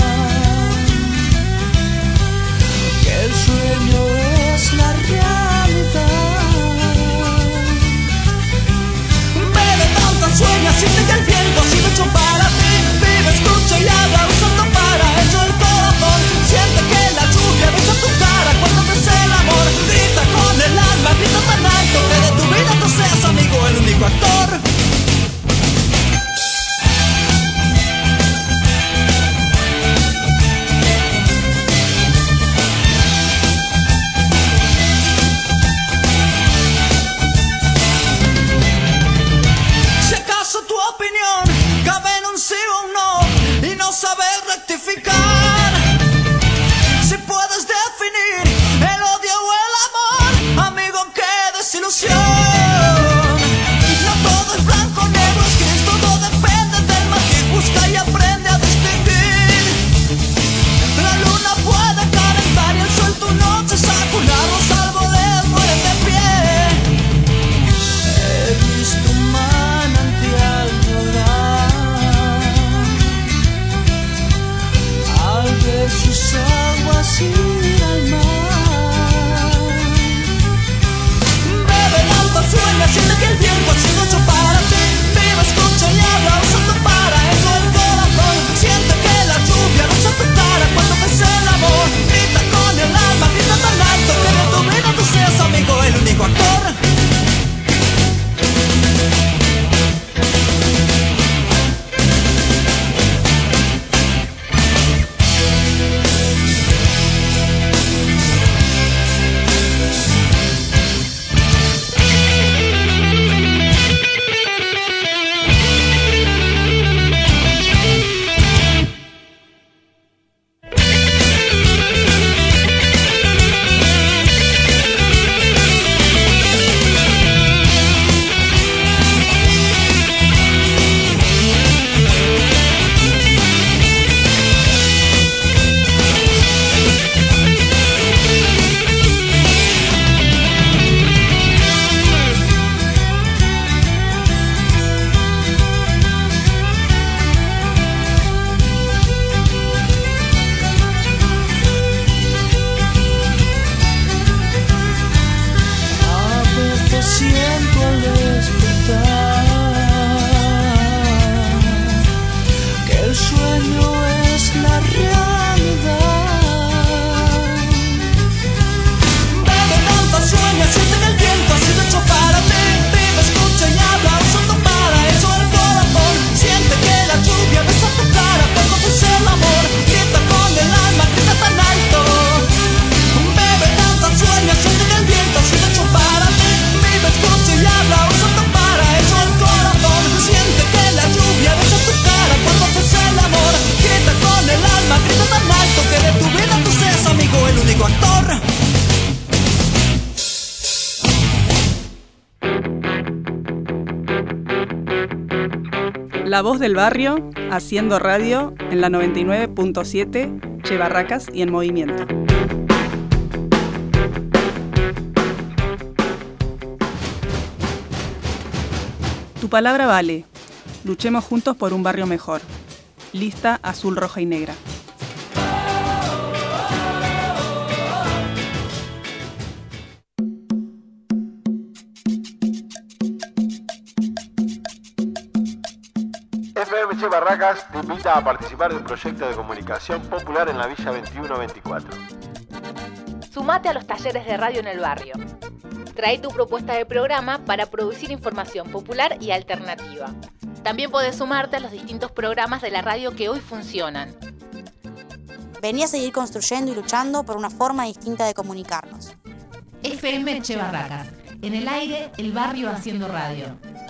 que el sueño es la realidad. Bebe tanta, sueña, siente que el viento ha sido hecho para ti. Vive, escucha y habla usando para eso el corazón. Siente que la lluvia besa tu cara cuando ves el amor. Grita con el alma, grita tan alto que de tu vida tú seas amigo, el único actor. Si acaso tu opinión cabe en un sí o un no y no sabes rectificar, si puedes definir el odio o el amor, amigo, qué desilusión. No todo es blanco, negro, es gris, todo depende del matiz. Busca y aprende a distinguir. La luna puede calentar y el sol tu noche sacunar, los árboles mueren de pie. He visto un manantial llorar al ver sus aguas ir al mar. Bebe el alba, sueña, siente que el tiempo ha sido hecho para ti. Vive, escucha y habla usando para eso el corazón. Siente que la lluvia roza tu cara cuando ves el amor. Grita con el alma, grita tan alto que de tu vida tú seas amigo, el único actor. A veces siento al despertar que el sueño es la realidad. Bebe tanta, sueña, siente que el viento ha sido hecho para ti. Vive, escucha y habla usando para eso el corazón. Siente que la lluvia besa tu cara cuando ves el amor. Grita con el alma, grita tan alto. Bebe tanta, sueña, siente que el viento ha sido hecho para ti. Vive, escucha y habla usando para eso el corazón. Siente que la lluvia besa tu cara cuando ves el amor. Grita con el alma, grita tan alto que de tu vida tú seas amigo, el único actor. La voz del barrio, haciendo radio en la noventa y nueve punto siete, Che Barracas y en movimiento. Tu palabra vale. Luchemos juntos por un barrio mejor. Lista azul, roja y negra. F M Che Barracas te invita a participar del proyecto de comunicación popular en la Villa veintiuno veinticuatro. Sumate a los talleres de radio en el barrio. Trae tu propuesta de programa para producir información popular y alternativa. También podés sumarte a los distintos programas de la radio que hoy funcionan. Vení a seguir construyendo y luchando por una forma distinta de comunicarnos. F M Che Barracas. En el aire, el barrio haciendo radio.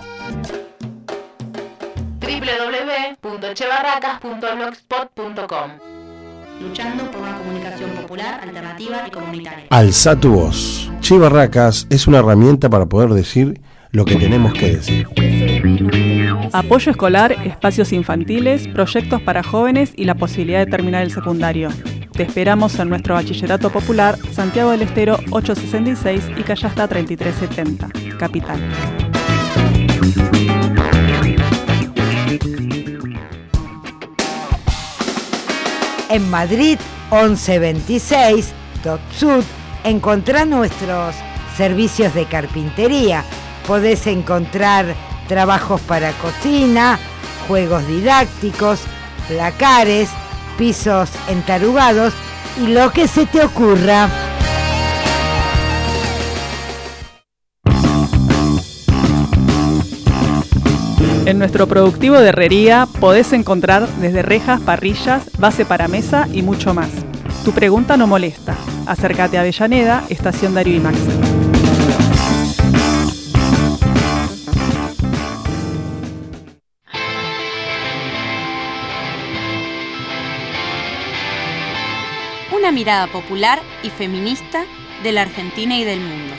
doble u doble u doble u punto che barracas punto blogspot punto com. Luchando por una comunicación popular, alternativa y comunitaria. Alza tu voz. Che Barracas es una herramienta para poder decir lo que tenemos que decir. Apoyo escolar, espacios infantiles, proyectos para jóvenes y la posibilidad de terminar el secundario. Te esperamos en nuestro Bachillerato Popular, Santiago del Estero ochocientos sesenta y seis y Callasta treinta y tres setenta, Capital. En Madrid once veintiséis, Top Sud, encontrá nuestros servicios de carpintería. Podés encontrar trabajos para cocina, juegos didácticos, placares, pisos entarugados y lo que se te ocurra. En nuestro productivo de herrería podés encontrar desde rejas, parrillas, base para mesa y mucho más. Tu pregunta no molesta. Acércate a Avellaneda, Estación Darío y Maxi. Una mirada popular y feminista de la Argentina y del mundo.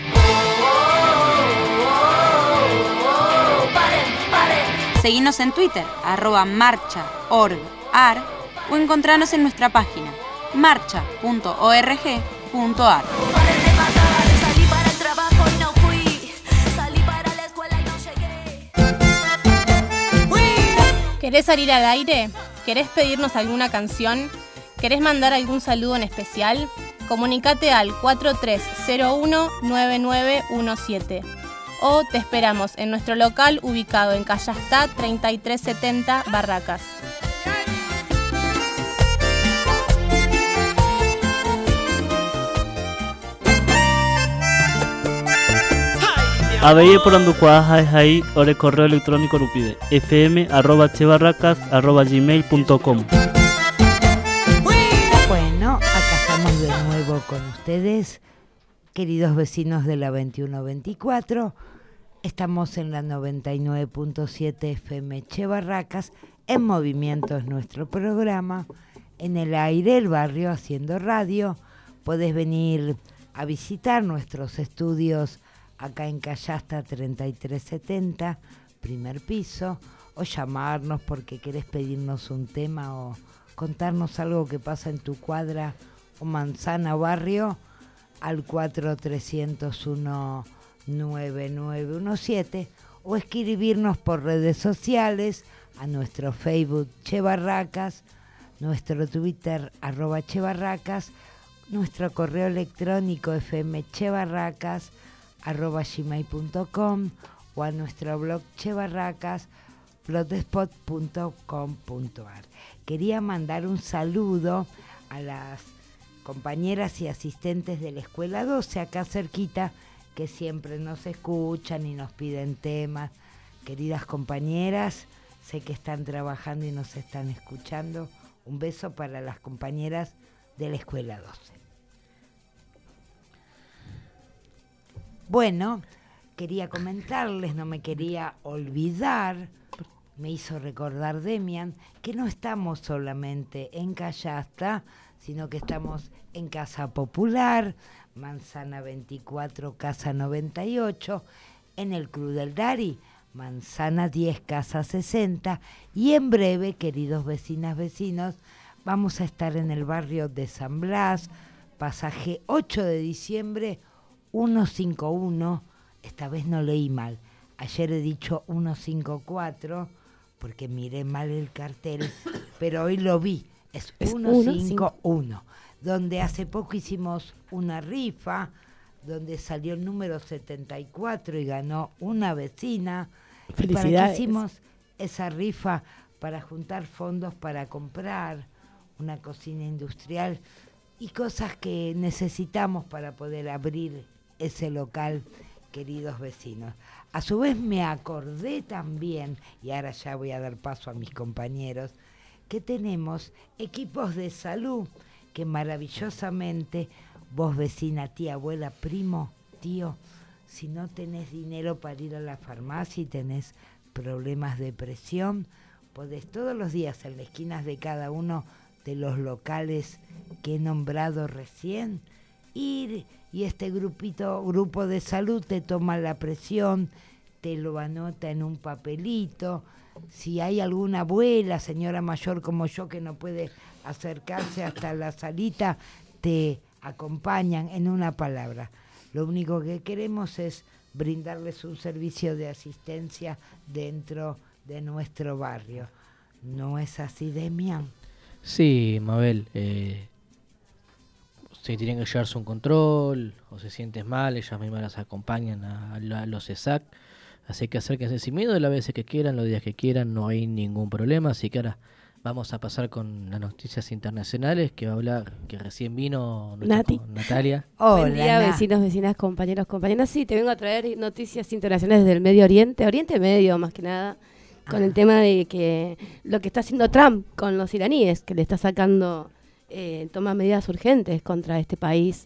Seguinos en Twitter, arroba marcha punto org punto ar o encontranos en nuestra página, marcha punto org punto ar. ¿Querés salir al aire? ¿Querés pedirnos alguna canción? ¿Querés mandar algún saludo en especial? Comunicate al cuatro tres cero uno nueve nueve uno siete. O te esperamos en nuestro local ubicado en Callastá treinta y tres setenta, Barracas. Aveille por anducuadas ahí o el correo electrónico rupide fm arroba chebarracas arroba gmail punto com. Bueno, acá estamos de nuevo con ustedes, queridos vecinos de la veintiuno veinticuatro. Estamos en la noventa y nueve punto siete F M Che Barracas. En movimiento es nuestro programa. En el aire, el barrio haciendo radio. Podés venir a visitar nuestros estudios acá en Callasta treinta y tres setenta, primer piso, o llamarnos porque querés pedirnos un tema o contarnos algo que pasa en tu cuadra o manzana o barrio al cuatro tres cero uno nueve nueve uno siete o escribirnos por redes sociales a nuestro Facebook Che Barracas, nuestro Twitter arroba Che Barracas, nuestro correo electrónico fmchebarracas arroba gmail punto com o a nuestro blog chebarracas blogspot punto com punto ar. Quería mandar un saludo a las compañeras y asistentes de la Escuela doce, acá cerquita, que siempre nos escuchan y nos piden temas. Queridas compañeras, sé que están trabajando y nos están escuchando. Un beso para las compañeras de la Escuela doce. Bueno, quería comentarles, no me quería olvidar, me hizo recordar Demian, que no estamos solamente en Callasta, sino que estamos en Casa Popular, Manzana veinticuatro, Casa noventa y ocho, en el Club del Dari, Manzana diez, Casa sesenta, y en breve, queridos vecinas, vecinos, vamos a estar en el barrio de San Blas, pasaje ocho de diciembre, ciento cincuenta y uno, esta vez no leí mal, ayer he dicho ciento cincuenta y cuatro, porque miré mal el cartel, pero hoy lo vi, es, es ciento cincuenta y uno, donde hace poco hicimos una rifa, donde salió el número setenta y cuatro y ganó una vecina. ¿Y para qué hicimos esa rifa? para juntar fondos para comprar una cocina industrial y cosas que necesitamos para poder abrir ese local, queridos vecinos. A su vez me acordé también, y ahora ya voy a dar paso a mis compañeros, que tenemos equipos de salud que maravillosamente vos, vecina, tía, abuela, primo, tío, si no tenés dinero para ir a la farmacia y tenés problemas de presión, podés todos los días en las esquinas de cada uno de los locales que he nombrado recién ir, y este grupito, grupo de salud te toma la presión, te lo anota en un papelito. Si hay alguna abuela, señora mayor como yo, que no puede acercarse hasta la salita, te acompañan. En una palabra, lo único que queremos es brindarles un servicio de asistencia dentro de nuestro barrio. ¿No es así, Demian? Sí, Mabel, eh, si tienen que llevarse un control o se sienten mal, ellas mismas las acompañan a, a los E S A C, así que acérquense sin miedo las veces que quieran, los días que quieran, no hay ningún problema. Así que ahora vamos a pasar con las noticias internacionales, que va a hablar, que recién vino Nati. Natalia. Hola, buen día, Nat. Vecinos, vecinas, compañeros, compañeras. Sí, te vengo a traer noticias internacionales del Medio Oriente, Oriente Medio más que nada, con ah. el tema de que lo que está haciendo Trump con los iraníes, que le está sacando, eh, toma medidas urgentes contra este país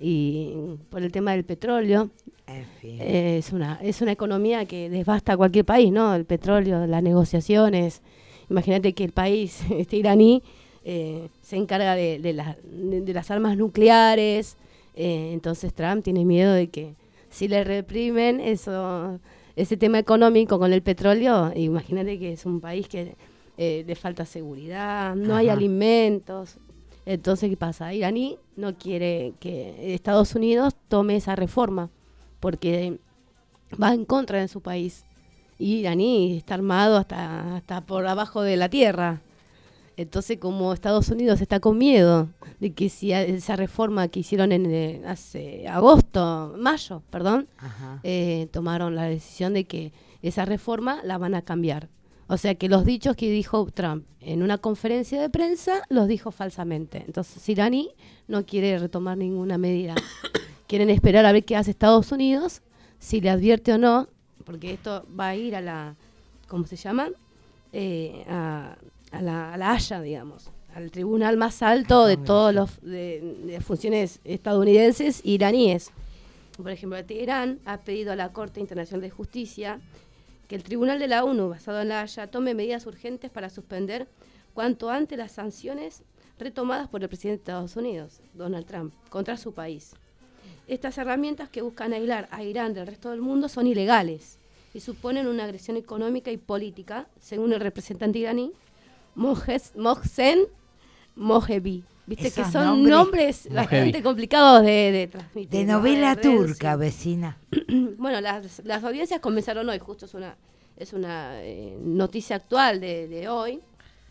y por el tema del petróleo. En fin. Eh, es una es una economía que devasta a cualquier país, ¿no? El petróleo, las negociaciones. Imagínate que el país este iraní eh, se encarga de, de, la, de, de las armas nucleares, eh, entonces Trump tiene miedo de que si le reprimen eso, ese tema económico con el petróleo, imagínate que es un país que eh, le falta seguridad, no Ajá. hay alimentos. Entonces, ¿qué pasa? Iraní no quiere que Estados Unidos tome esa reforma porque va en contra de su país. Y iraní está armado hasta, hasta por abajo de la tierra. Entonces, como Estados Unidos está con miedo de que si esa reforma que hicieron en eh, hace agosto, mayo, perdón, eh, tomaron la decisión de que esa reforma la van a cambiar. O sea que los dichos que dijo Trump en una conferencia de prensa los dijo falsamente. Entonces, iraní no quiere retomar ninguna medida. Quieren esperar a ver qué hace Estados Unidos, si le advierte o no, porque esto va a ir a la, ¿cómo se llama? Eh, a, a, la, a la Haya, digamos, al tribunal más alto de todos los de, de funciones estadounidenses e iraníes. Por ejemplo, Teherán ha pedido a la Corte Internacional de Justicia que el Tribunal de la ONU, basado en la Haya, tome medidas urgentes para suspender cuanto antes las sanciones retomadas por el presidente de Estados Unidos, Donald Trump, contra su país. Estas herramientas que buscan aislar a Irán del resto del mundo son ilegales y suponen una agresión económica y política, según el representante iraní, Mojes, Mohsen Mohebi. Viste Esos que son nombres, nombres bastante complicados de, de transmitir. De novela ¿no? de turca, vecina. Bueno, las, las audiencias comenzaron hoy, justo es una, es una eh, noticia actual de, de hoy,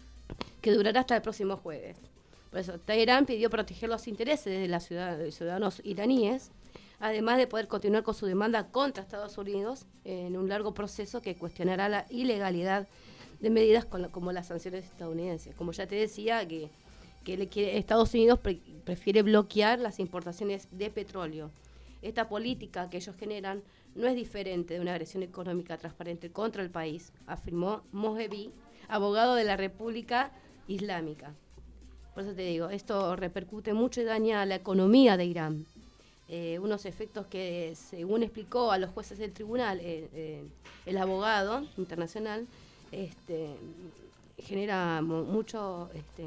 que durará hasta el próximo jueves. Por eso, Teherán pidió proteger los intereses de los ciudadanos iraníes, además de poder continuar con su demanda contra Estados Unidos en un largo proceso que cuestionará la ilegalidad de medidas con la, como las sanciones estadounidenses. Como ya te decía, que, que le quiere, Estados Unidos pre, prefiere bloquear las importaciones de petróleo. Esta política que ellos generan no es diferente de una agresión económica transparente contra el país, afirmó Mohebi, abogado de la República Islámica. Por eso te digo, esto repercute mucho y daña a la economía de Irán. Eh, unos efectos que, según explicó a los jueces del tribunal, eh, eh, el abogado internacional, este, genera mu- mucho, este,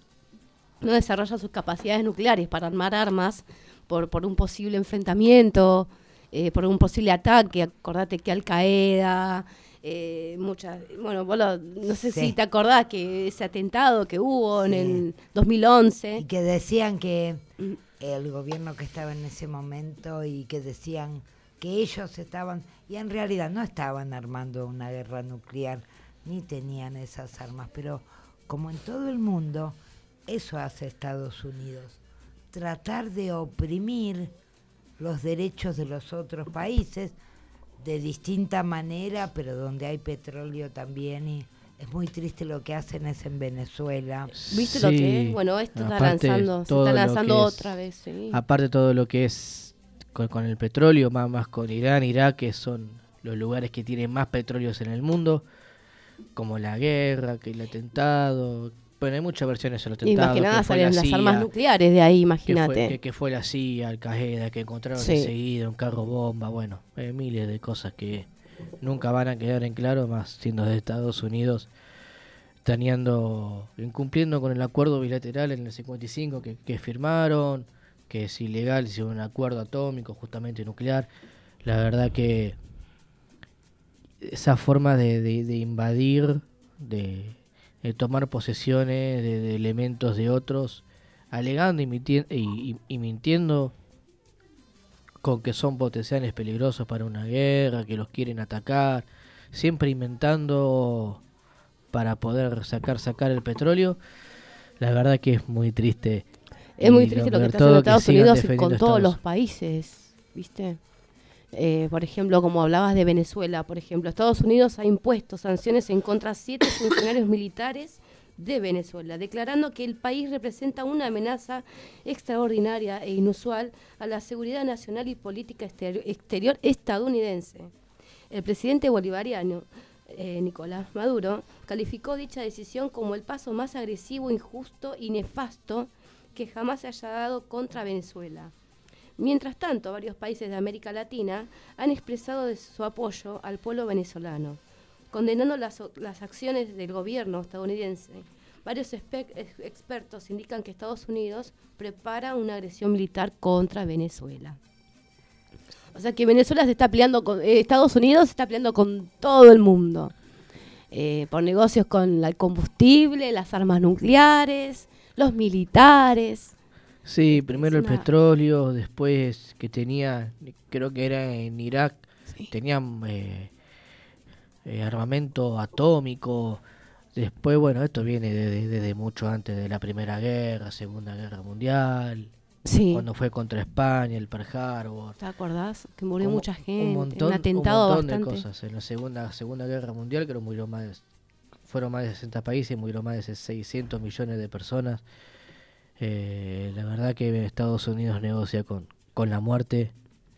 no desarrolla sus capacidades nucleares para armar armas por, por un posible enfrentamiento, eh, por un posible ataque. Acordate que Al Qaeda, eh, muchas, bueno, vos lo, no sé sí. si te acordás que ese atentado que hubo sí. en el dos mil once. Y que decían que mm. el gobierno que estaba en ese momento y que decían que ellos estaban, y en realidad no estaban armando una guerra nuclear, ni tenían esas armas, pero como en todo el mundo, eso hace Estados Unidos, tratar de oprimir los derechos de los otros países de distinta manera, pero donde hay petróleo también, y Es muy triste lo que hacen es en Venezuela. ¿Viste Sí, lo que es? Bueno, esto está aparte lanzando, se todo está lo lanzando que es- otra vez, sí. Aparte todo lo que es con, con el petróleo, más, más con Irán, Irak, que son los lugares que tienen más petróleos en el mundo, como la guerra, que el atentado. Bueno, hay muchas versiones del Y más atentado. que nada que fue salen la las C I A, armas nucleares de ahí, que imagínate. fue, que, que fue la C I A, Al Qaeda, que encontraron Sí. enseguida un carro bomba. Bueno, hay miles de cosas que nunca van a quedar en claro, más siendo de Estados Unidos, teniendo, incumpliendo con el acuerdo bilateral en el cincuenta y cinco que, que firmaron, que es ilegal, hicieron un acuerdo atómico justamente nuclear. La verdad que esa forma de, de, de invadir, de, de tomar posesiones de, de elementos de otros, alegando y, mintien- y, y- y mintiendo con que son potenciales peligrosos para una guerra, que los quieren atacar, siempre inventando para poder sacar sacar el petróleo. La verdad que es muy triste. Es muy Y triste lo que ver está todo haciendo Estados sigan Unidos y defendiendo con todos Estados- los países, ¿viste? Eh, por ejemplo, como hablabas de Venezuela, por ejemplo, Estados Unidos ha impuesto sanciones en contra de siete funcionarios militares de Venezuela, declarando que el país representa una amenaza extraordinaria e inusual a la seguridad nacional y política exterior, exterior estadounidense. El presidente bolivariano, eh, Nicolás Maduro, calificó dicha decisión como el paso más agresivo, injusto y nefasto que jamás se haya dado contra Venezuela. Mientras tanto, varios países de América Latina han expresado de su apoyo al pueblo venezolano, condenando las, las acciones del gobierno estadounidense. Varios espe- ex- expertos indican que Estados Unidos prepara una agresión militar contra Venezuela. O sea que Venezuela se está peleando con eh, Estados Unidos se está peleando con todo el mundo eh, por negocios con la- el combustible, las armas nucleares, los militares. Sí, primero el una- petróleo, después que tenía, creo que era en Irak, tenían eh, eh, armamento atómico. Después, bueno, esto viene desde de, de mucho antes de la Primera Guerra, Segunda Guerra Mundial. Sí. Cuando fue contra España, el Pearl Harbor. ¿Te acordás? Que murió Un mo- mucha gente, un montón, un atentado un montón bastante. de cosas. En la Segunda Segunda Guerra Mundial, creo que murió más de, fueron más de sesenta países, murió más de seiscientos millones de personas. Eh, la verdad que Estados Unidos negocia con, con la muerte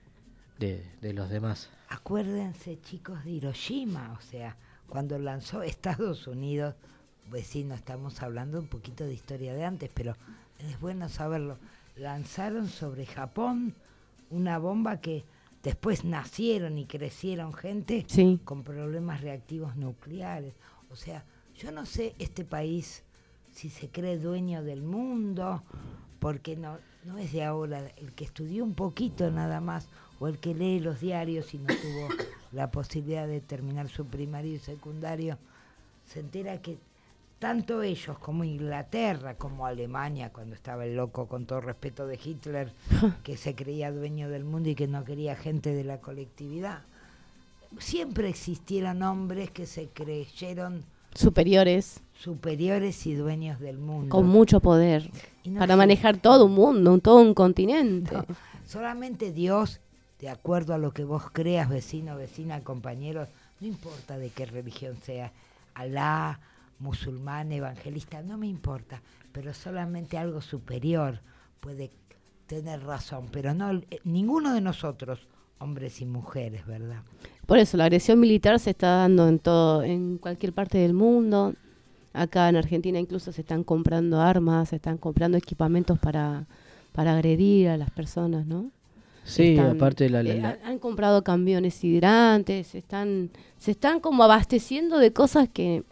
de, de los demás. Acuérdense, chicos, de Hiroshima, o sea, cuando lanzó Estados Unidos, vecino, estamos hablando un poquito de historia de antes, pero es bueno saberlo. Lanzaron sobre Japón una bomba que después nacieron y crecieron gente Sí. con problemas reactivos nucleares. O sea, yo no sé este país si se cree dueño del mundo, porque no, no es de ahora. El que estudió un poquito nada más, o el que lee los diarios y no tuvo la posibilidad de terminar su primario y secundario, se entera que tanto ellos como Inglaterra, como Alemania, cuando estaba el loco, con todo respeto, de Hitler, que se creía dueño del mundo y que no quería gente de la colectividad, siempre existieron hombres que se creyeron Superiores, superiores y dueños del mundo. con mucho poder, Y no para sé. manejar todo un mundo, un- todo un continente. No, solamente Dios, de acuerdo a lo que vos creas, vecino, vecina, compañeros, no importa de qué religión sea, Alá, musulmán, evangelista, no me importa, pero solamente algo superior puede tener razón, pero no eh, ninguno de nosotros, hombres y mujeres, ¿verdad? Por eso la agresión militar se está dando en todo, en cualquier parte del mundo. Acá en Argentina incluso se están comprando armas, se están comprando equipamientos para, para agredir a las personas, ¿no? Sí, Están, aparte la, la- eh, la- han, han comprado camiones hidrantes, están, se están como abasteciendo de cosas que,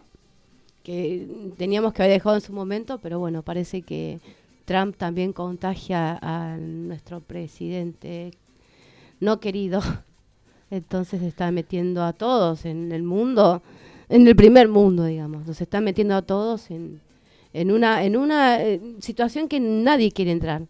que teníamos que haber dejado en su momento, pero bueno, parece que Trump también contagia a nuestro presidente no querido. Entonces se está metiendo a todos en el mundo, en el primer mundo, digamos. Nos está metiendo a todos en, en una, en una eh, situación que nadie quiere entrar.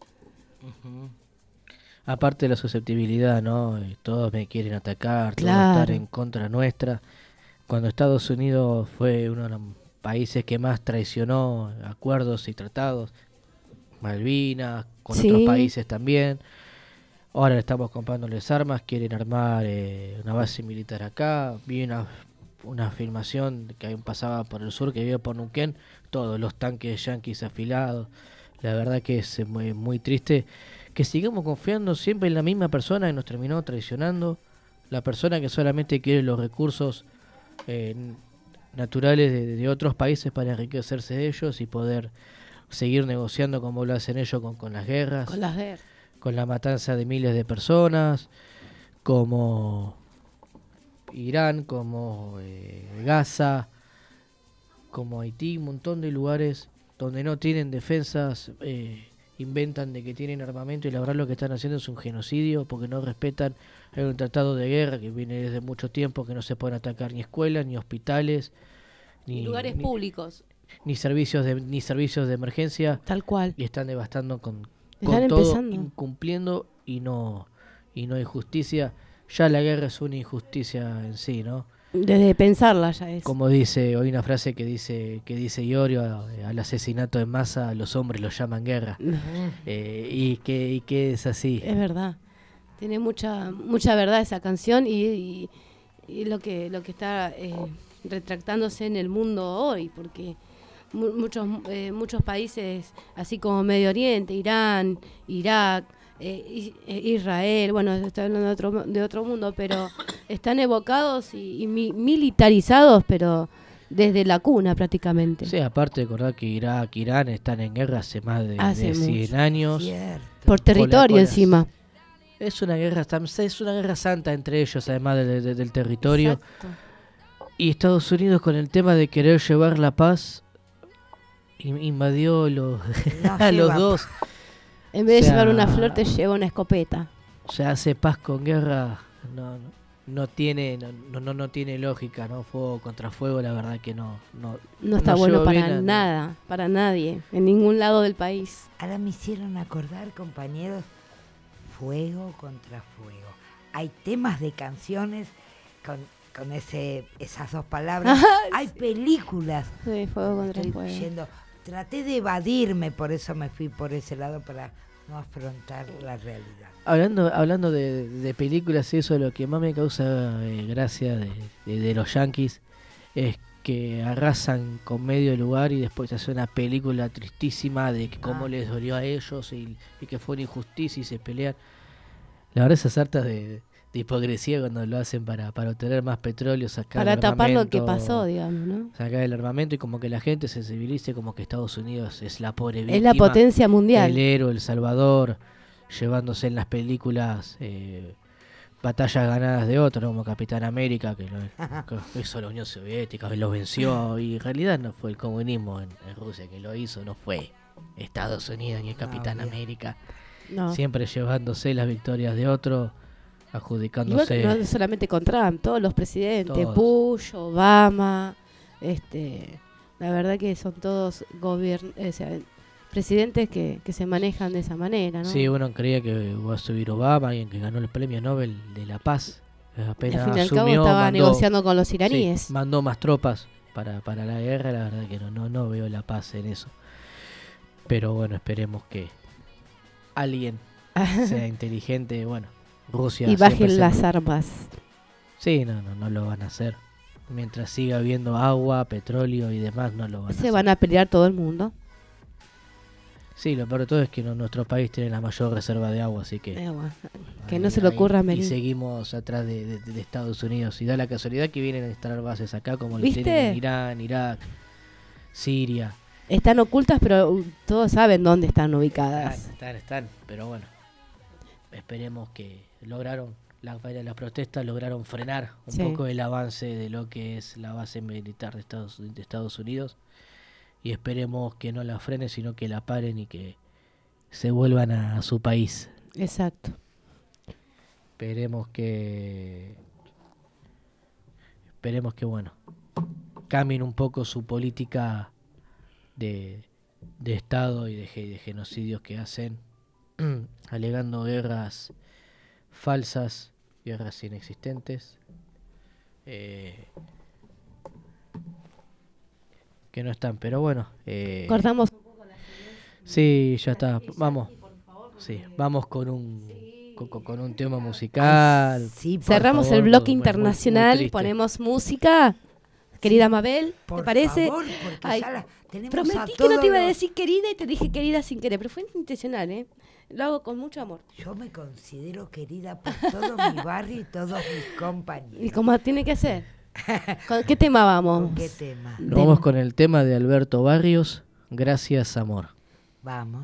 aparte de la susceptibilidad, ¿no? Eh, Todos me quieren atacar, todos Claro. estar en contra nuestra. Cuando Estados Unidos fue uno de los países que más traicionó acuerdos y tratados, Malvinas, con Sí. otros países también. Ahora le estamos comprándoles armas, quieren armar eh, una base militar acá. Vi unas una filmación que pasaba por el sur, que vive por Neuquén, todos los tanques yanquis afilados. La verdad que es muy, muy triste que sigamos confiando siempre en la misma persona que nos terminó traicionando, la persona que solamente quiere los recursos eh, naturales de, de otros países para enriquecerse de ellos y poder seguir negociando como lo hacen ellos con, con las guerras, Con las guerras. con la matanza de miles de personas, como Irán, como eh, Gaza, como Haití, un montón de lugares donde no tienen defensas, eh, inventan de que tienen armamento y la verdad lo que están haciendo es un genocidio porque no respetan. Hay un tratado de guerra que viene desde mucho tiempo que no se pueden atacar ni escuelas, ni hospitales, ni lugares ni, públicos. Ni servicios de ni servicios de emergencia. Tal cual. Y están devastando con, Están con todo, empezando. incumpliendo y no y no hay justicia. Ya la guerra es una injusticia en sí, ¿no? Desde pensarla ya es. Como dice, hoy una frase que dice que dice Iorio al asesinato en masa, los hombres lo llaman guerra. eh, y que y que es así. Es verdad. Tiene mucha mucha verdad esa canción y, y, y lo que lo que está eh, retractándose en el mundo hoy, porque mu muchos eh, muchos países, así como Medio Oriente, Irán, Irak, eh, Israel, bueno, estoy hablando de otro de otro mundo, pero están evocados y, y mi militarizados, pero desde la cuna prácticamente. Sí, aparte de recordar que Irak, Irán están en guerra hace más de, hace de cien mucho. años. Cierto. Por territorio con las, encima. Es una guerra es una guerra santa entre ellos, además de, de, del territorio. Exacto. Y Estados Unidos, con el tema de querer llevar la paz, invadió los, No a los lleva. dos. En vez de O sea, llevar una flor te lleva una escopeta. O sea, hace paz con guerra, no, no, no tiene no, no, no tiene lógica, ¿no? Fuego contra fuego, la verdad que no. No, No está no bueno lleva bien para a- nada, para nadie, en ningún lado del país. Ahora me hicieron acordar, compañeros, fuego contra fuego. Hay temas de canciones con, con ese esas dos palabras. Hay películas. Sí, fuego contra Estoy fuego. yendo- Traté de evadirme, por eso me fui por ese lado para no afrontar la realidad. Hablando hablando de, de películas, eso lo que más me causa eh, gracia de, de, de los yankees es que arrasan con medio lugar y después hace una película tristísima de que cómo Ah. les dolió a ellos y, y que fue una injusticia y se pelean. La verdad esas hartas de, de hipocresía cuando lo hacen para, para obtener más petróleo, sacar Para el tapar lo que armamento, pasó, digamos, ¿no? sacar el armamento y como que la gente se sensibilice como que Estados Unidos es la pobre víctima, Es la potencia mundial. el héroe, el salvador, llevándose en las películas eh, batallas ganadas de otro, como Capitán América, que lo que hizo la Unión Soviética, que lo venció, y en realidad no fue el comunismo en, en Rusia que lo hizo, no fue Estados Unidos ni el Capitán bien. América, No. siempre llevándose las victorias de otro, Igual adjudicándose. que no solamente con Trump, todos los presidentes, Todos. Bush, Obama, este, la verdad que son todos gobiernos, o sea, presidentes que, que se manejan de esa manera, ¿no? Sí, uno creía que iba a subir Obama, alguien que ganó el premio Nobel de la Paz. Eh, Apenas al fin y al asumió, cabo estaba mandó- negociando con los iraníes. sí, mandó más tropas para, para la guerra, la verdad que no, no, no veo la paz en eso. Pero bueno, esperemos que alguien sea inteligente, bueno, Rusia Y siempre bajen se- las armas. Sí, no, no, no lo van a hacer. Mientras siga habiendo agua, petróleo y demás, no lo van a Se hacer. van a pelear todo el mundo. Sí, lo peor de todo es que no- nuestro país tiene la mayor reserva de agua, así que... Eh, bueno, que ahí- no se le ahí- ocurra Y venir. seguimos atrás de, de- de Estados Unidos. Y da la casualidad que vienen a instalar bases acá, como lo ¿Viste? tienen en Irán, Irak, Siria. Están ocultas, pero uh, todos saben dónde están Están, ubicadas. están, están. Pero bueno, esperemos que lograron, la, las protestas lograron frenar un Sí. poco el avance de lo que es la base militar de Estados, de Estados Unidos. Y esperemos que no la frenen, sino que la paren y que se vuelvan a, a su país. Exacto. Esperemos que esperemos que bueno cambien un poco su política de, de Estado y de, ge- de genocidios que hacen, alegando guerras falsas, guerras inexistentes, eh, que no están, pero bueno. Eh, Cortamos. Sí, ya está. Vamos. Sí, vamos con un con, con- con un tema musical. Sí, por Cerramos favor. el bloque Muy- muy- muy internacional, triste. ponemos música. querida Mabel, Por ¿te parece? favor, porque Ay, ya la tenemos prometí a que no te iba a todos decir querida y te dije querida sin querer, pero fue intencional, ¿eh? Lo hago con mucho amor. Yo me considero querida por todo mi barrio y todos mis compañeros. ¿Y cómo tiene que ser? ¿Con qué tema vamos? ¿Con qué tema? Nos vamos con el tema de Alberto Barrios, Gracias Amor. Vamos.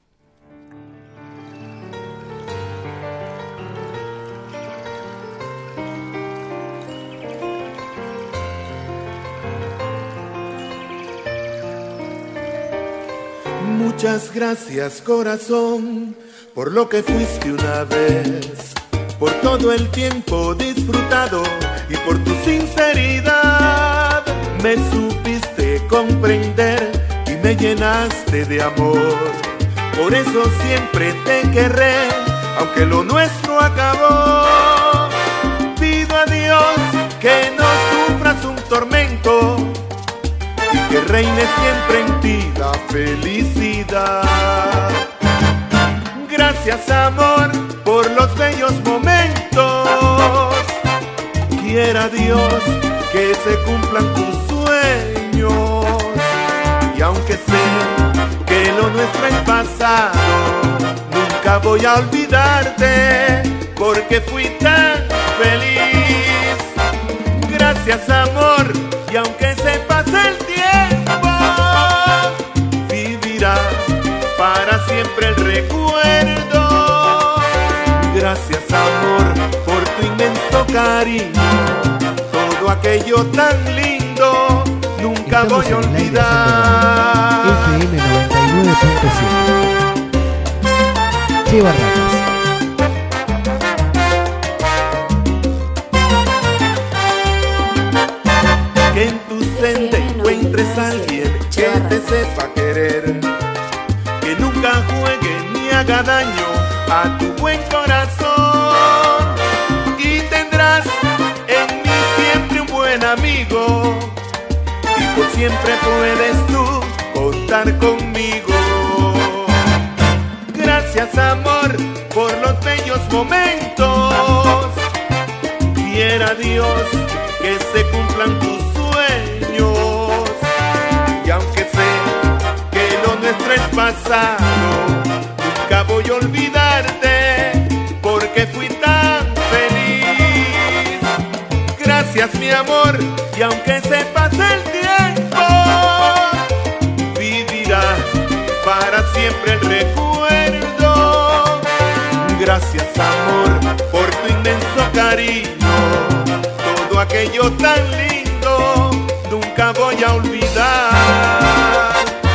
Muchas gracias, corazón, por lo que fuiste una vez, por todo el tiempo disfrutado y por tu sinceridad. Me supiste comprender y me llenaste de amor. Por eso siempre te querré, aunque lo nuestro acabó. Pido a Dios que no sufras un tormento y que reine siempre en ti la felicidad. Gracias, amor, por los bellos momentos. Quiera Dios que se cumplan tus sueños. Y aunque sé que lo nuestro es pasado, nunca voy a olvidarte, porque fui tan feliz. Gracias, amor, y aunque se pase el tiempo, vivirá para siempre el recuerdo. Gracias, amor, por tu inmenso cariño. Todo aquello tan lindo nunca Estamos voy a en el aire olvidar. F M noventa y nueve punto siete. Che Barracas. Que en tu senda encuentres a alguien que te sepa querer, que nunca juegue ni haga daño a tu buen corazón. Y tendrás en mí siempre un buen amigo, y por siempre puedes tú contar conmigo. Gracias, amor, por los bellos momentos. Quiera Dios que se cumplan tus sueños. Y aunque sé que lo nuestro es pasado, nunca voy a olvidarte, porque fui tan feliz. Gracias, mi amor, y aunque se pase el tiempo, vivirá para siempre el recuerdo. Gracias, amor, por tu inmenso cariño. Todo aquello tan lindo nunca voy a olvidar.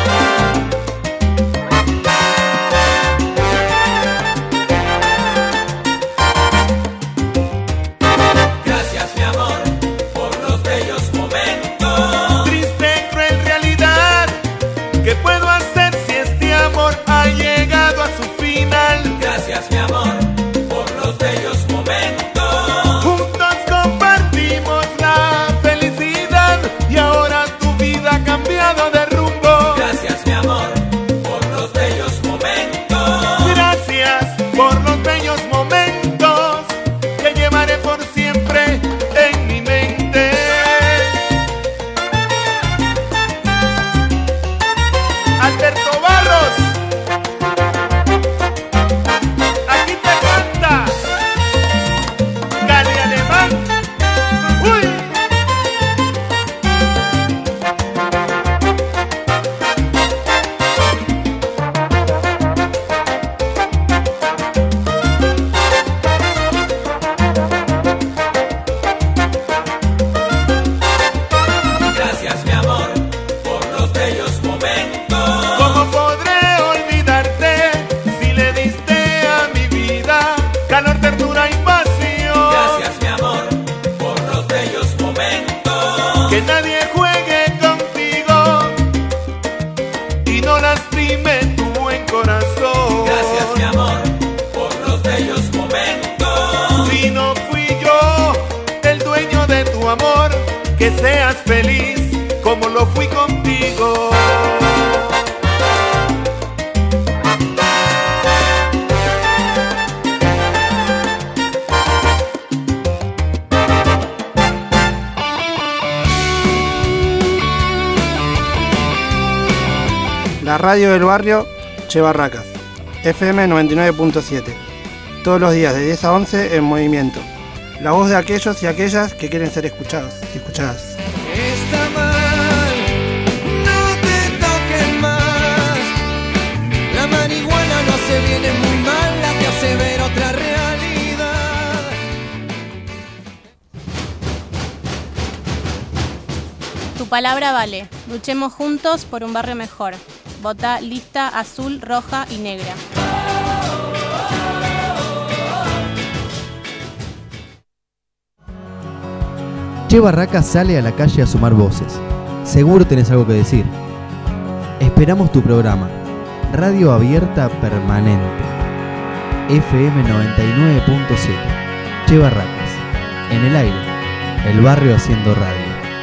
Gracias, mi amor, por los bellos momentos. Triste, cruel realidad, ¿qué puedo hacer si este amor ha llegado a su final? Gracias, mi amor, por los bellos momentos. Juntos compartimos la felicidad y ahora tu vida ha cambiado de rumbo. Gracias, mi amor, por los bellos momentos. Gracias por los bellos momentos que llevaré por siempre en mi mente. Alberto Barros, aquí te canta Cali Alemán. ¡Uy! Gracias, mi amor, por los bellos momentos. ¿Cómo podré olvidarte si le diste a mi vida calor, ternura y pasión? Gracias, mi amor, por los bellos momentos. Que nadie juegue contigo y no lastime tu buen corazón. Gracias, mi amor, por los bellos momentos. Si no fui yo el dueño de tu amor, que seas feliz como lo fui contigo. Radio del Barrio, Che Barracas, F M noventa y nueve punto siete. Todos los días de diez a once en movimiento. La voz de aquellos y aquellas que quieren ser escuchados y escuchadas. Está mal, no te toques más. La marihuana no hace bien, es muy mala, te hace ver otra realidad. Tu palabra vale. Luchemos juntos por un barrio mejor. Vota lista azul, roja y negra. Che Barracas sale a la calle a sumar voces. Seguro tenés algo que decir. Esperamos tu programa. Radio abierta permanente. F M noventa y nueve punto siete. Che Barracas. En el aire. El barrio haciendo radio.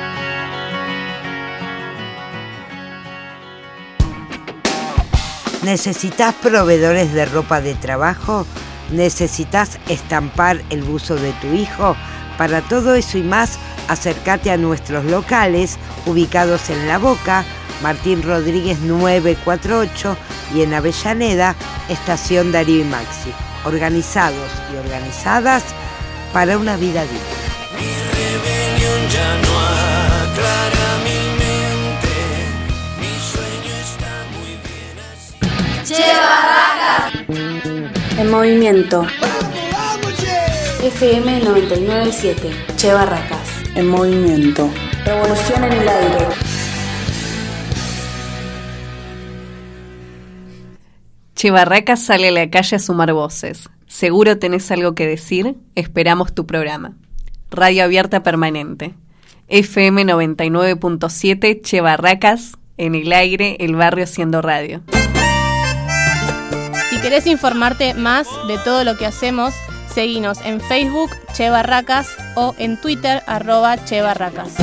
¿Necesitas proveedores de ropa de trabajo? ¿Necesitas estampar el buzo de tu hijo? Para todo eso y más, acércate a nuestros locales ubicados en La Boca, Martín Rodríguez novecientos cuarenta y ocho y en Avellaneda, Estación Darío y Maxi. Organizados y organizadas para una vida digna. Mi rebelión ya no aclara mi mente. Mi sueño está muy bien así. Che Barracas. En movimiento. F M noventa y nueve punto siete. Che Barracas. En movimiento. Revolución en el aire. Che Barracas sale a la calle a sumar voces. Seguro tenés algo que decir. Esperamos tu programa. Radio abierta permanente. F M noventa y nueve punto siete. Che Barracas. En el aire, el barrio haciendo radio. Si querés informarte más de todo lo que hacemos, seguinos en Facebook, Che Barracas, o en Twitter, arroba Che Barracas.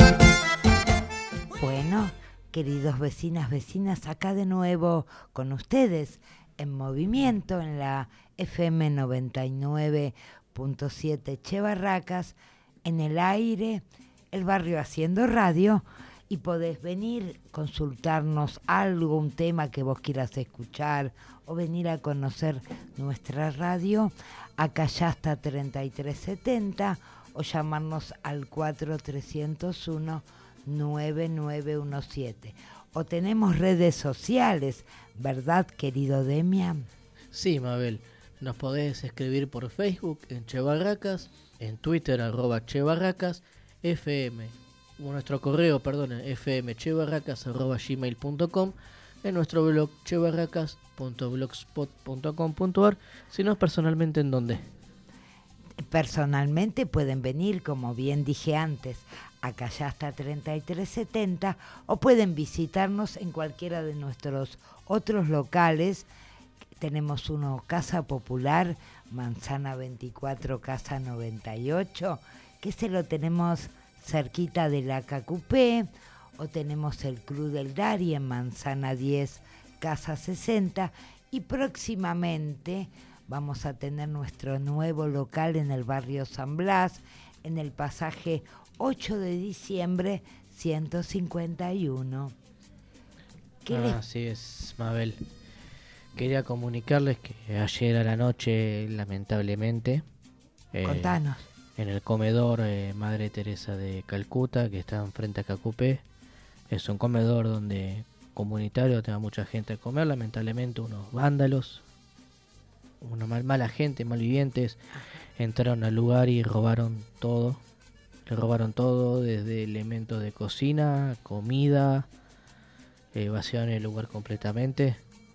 Bueno, queridos vecinas, vecinas, acá de nuevo con ustedes, en movimiento, en la F M noventa y nueve punto siete Che Barracas, en el aire, el barrio haciendo radio, y podés venir, consultarnos algo, un tema que vos quieras escuchar, o venir a conocer nuestra radio, acá ya está treinta y tres setenta, o llamarnos al cuatro tres cero uno nueve nueve uno siete. O tenemos redes sociales, ¿verdad, querido Demian? Sí, Mabel, nos podés escribir por Facebook en Che Barracas, en Twitter arroba Che Barracas, F M, nuestro correo, perdón, fmchebarracas arroba gmail punto com, en nuestro blog chebarracas punto blogspot punto com punto ar, si no personalmente, ¿en dónde? Personalmente pueden venir, como bien dije antes, acá ya hasta treinta y tres setenta, o pueden visitarnos en cualquiera de nuestros otros locales. Tenemos uno, Casa Popular, Manzana veinticuatro, Casa noventa y ocho, que se lo tenemos cerquita de la Cacupé, o tenemos el Club del Dari en Manzana diez, Casa sesenta, y próximamente vamos a tener nuestro nuevo local en el barrio San Blas, en el pasaje ocho de diciembre ciento cincuenta y uno. ¿Qué ah, les... Así es, Mabel. Quería comunicarles que ayer a la noche, lamentablemente, eh, Contanos. en el comedor eh, Madre Teresa de Calcuta, que está enfrente a Cacupé, es un comedor donde comunitario tenga mucha gente a comer, lamentablemente unos vándalos, una mal, mala gente, malvivientes, entraron al lugar y robaron todo. Le robaron todo, desde elementos de cocina, comida, eh, vaciaron el lugar completamente.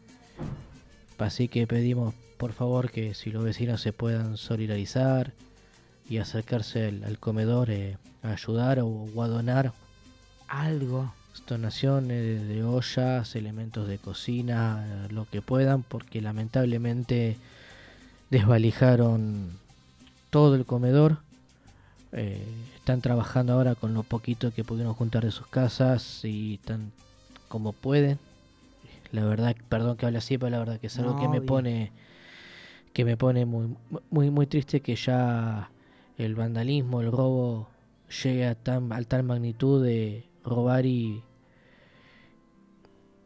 Así que pedimos, por favor, que si los vecinos se puedan solidarizar y acercarse al, al comedor eh, a ayudar o, o a donar algo. Donaciones de ollas, elementos de cocina, lo que puedan, porque lamentablemente desvalijaron todo el comedor. Eh, están trabajando ahora con lo poquito que pudieron juntar de sus casas y están como pueden. La verdad, perdón que hable así, pero la verdad que es algo no, que me bien. pone que me pone muy muy muy triste, que ya el vandalismo, el robo llegue a tan a tal magnitud de robar y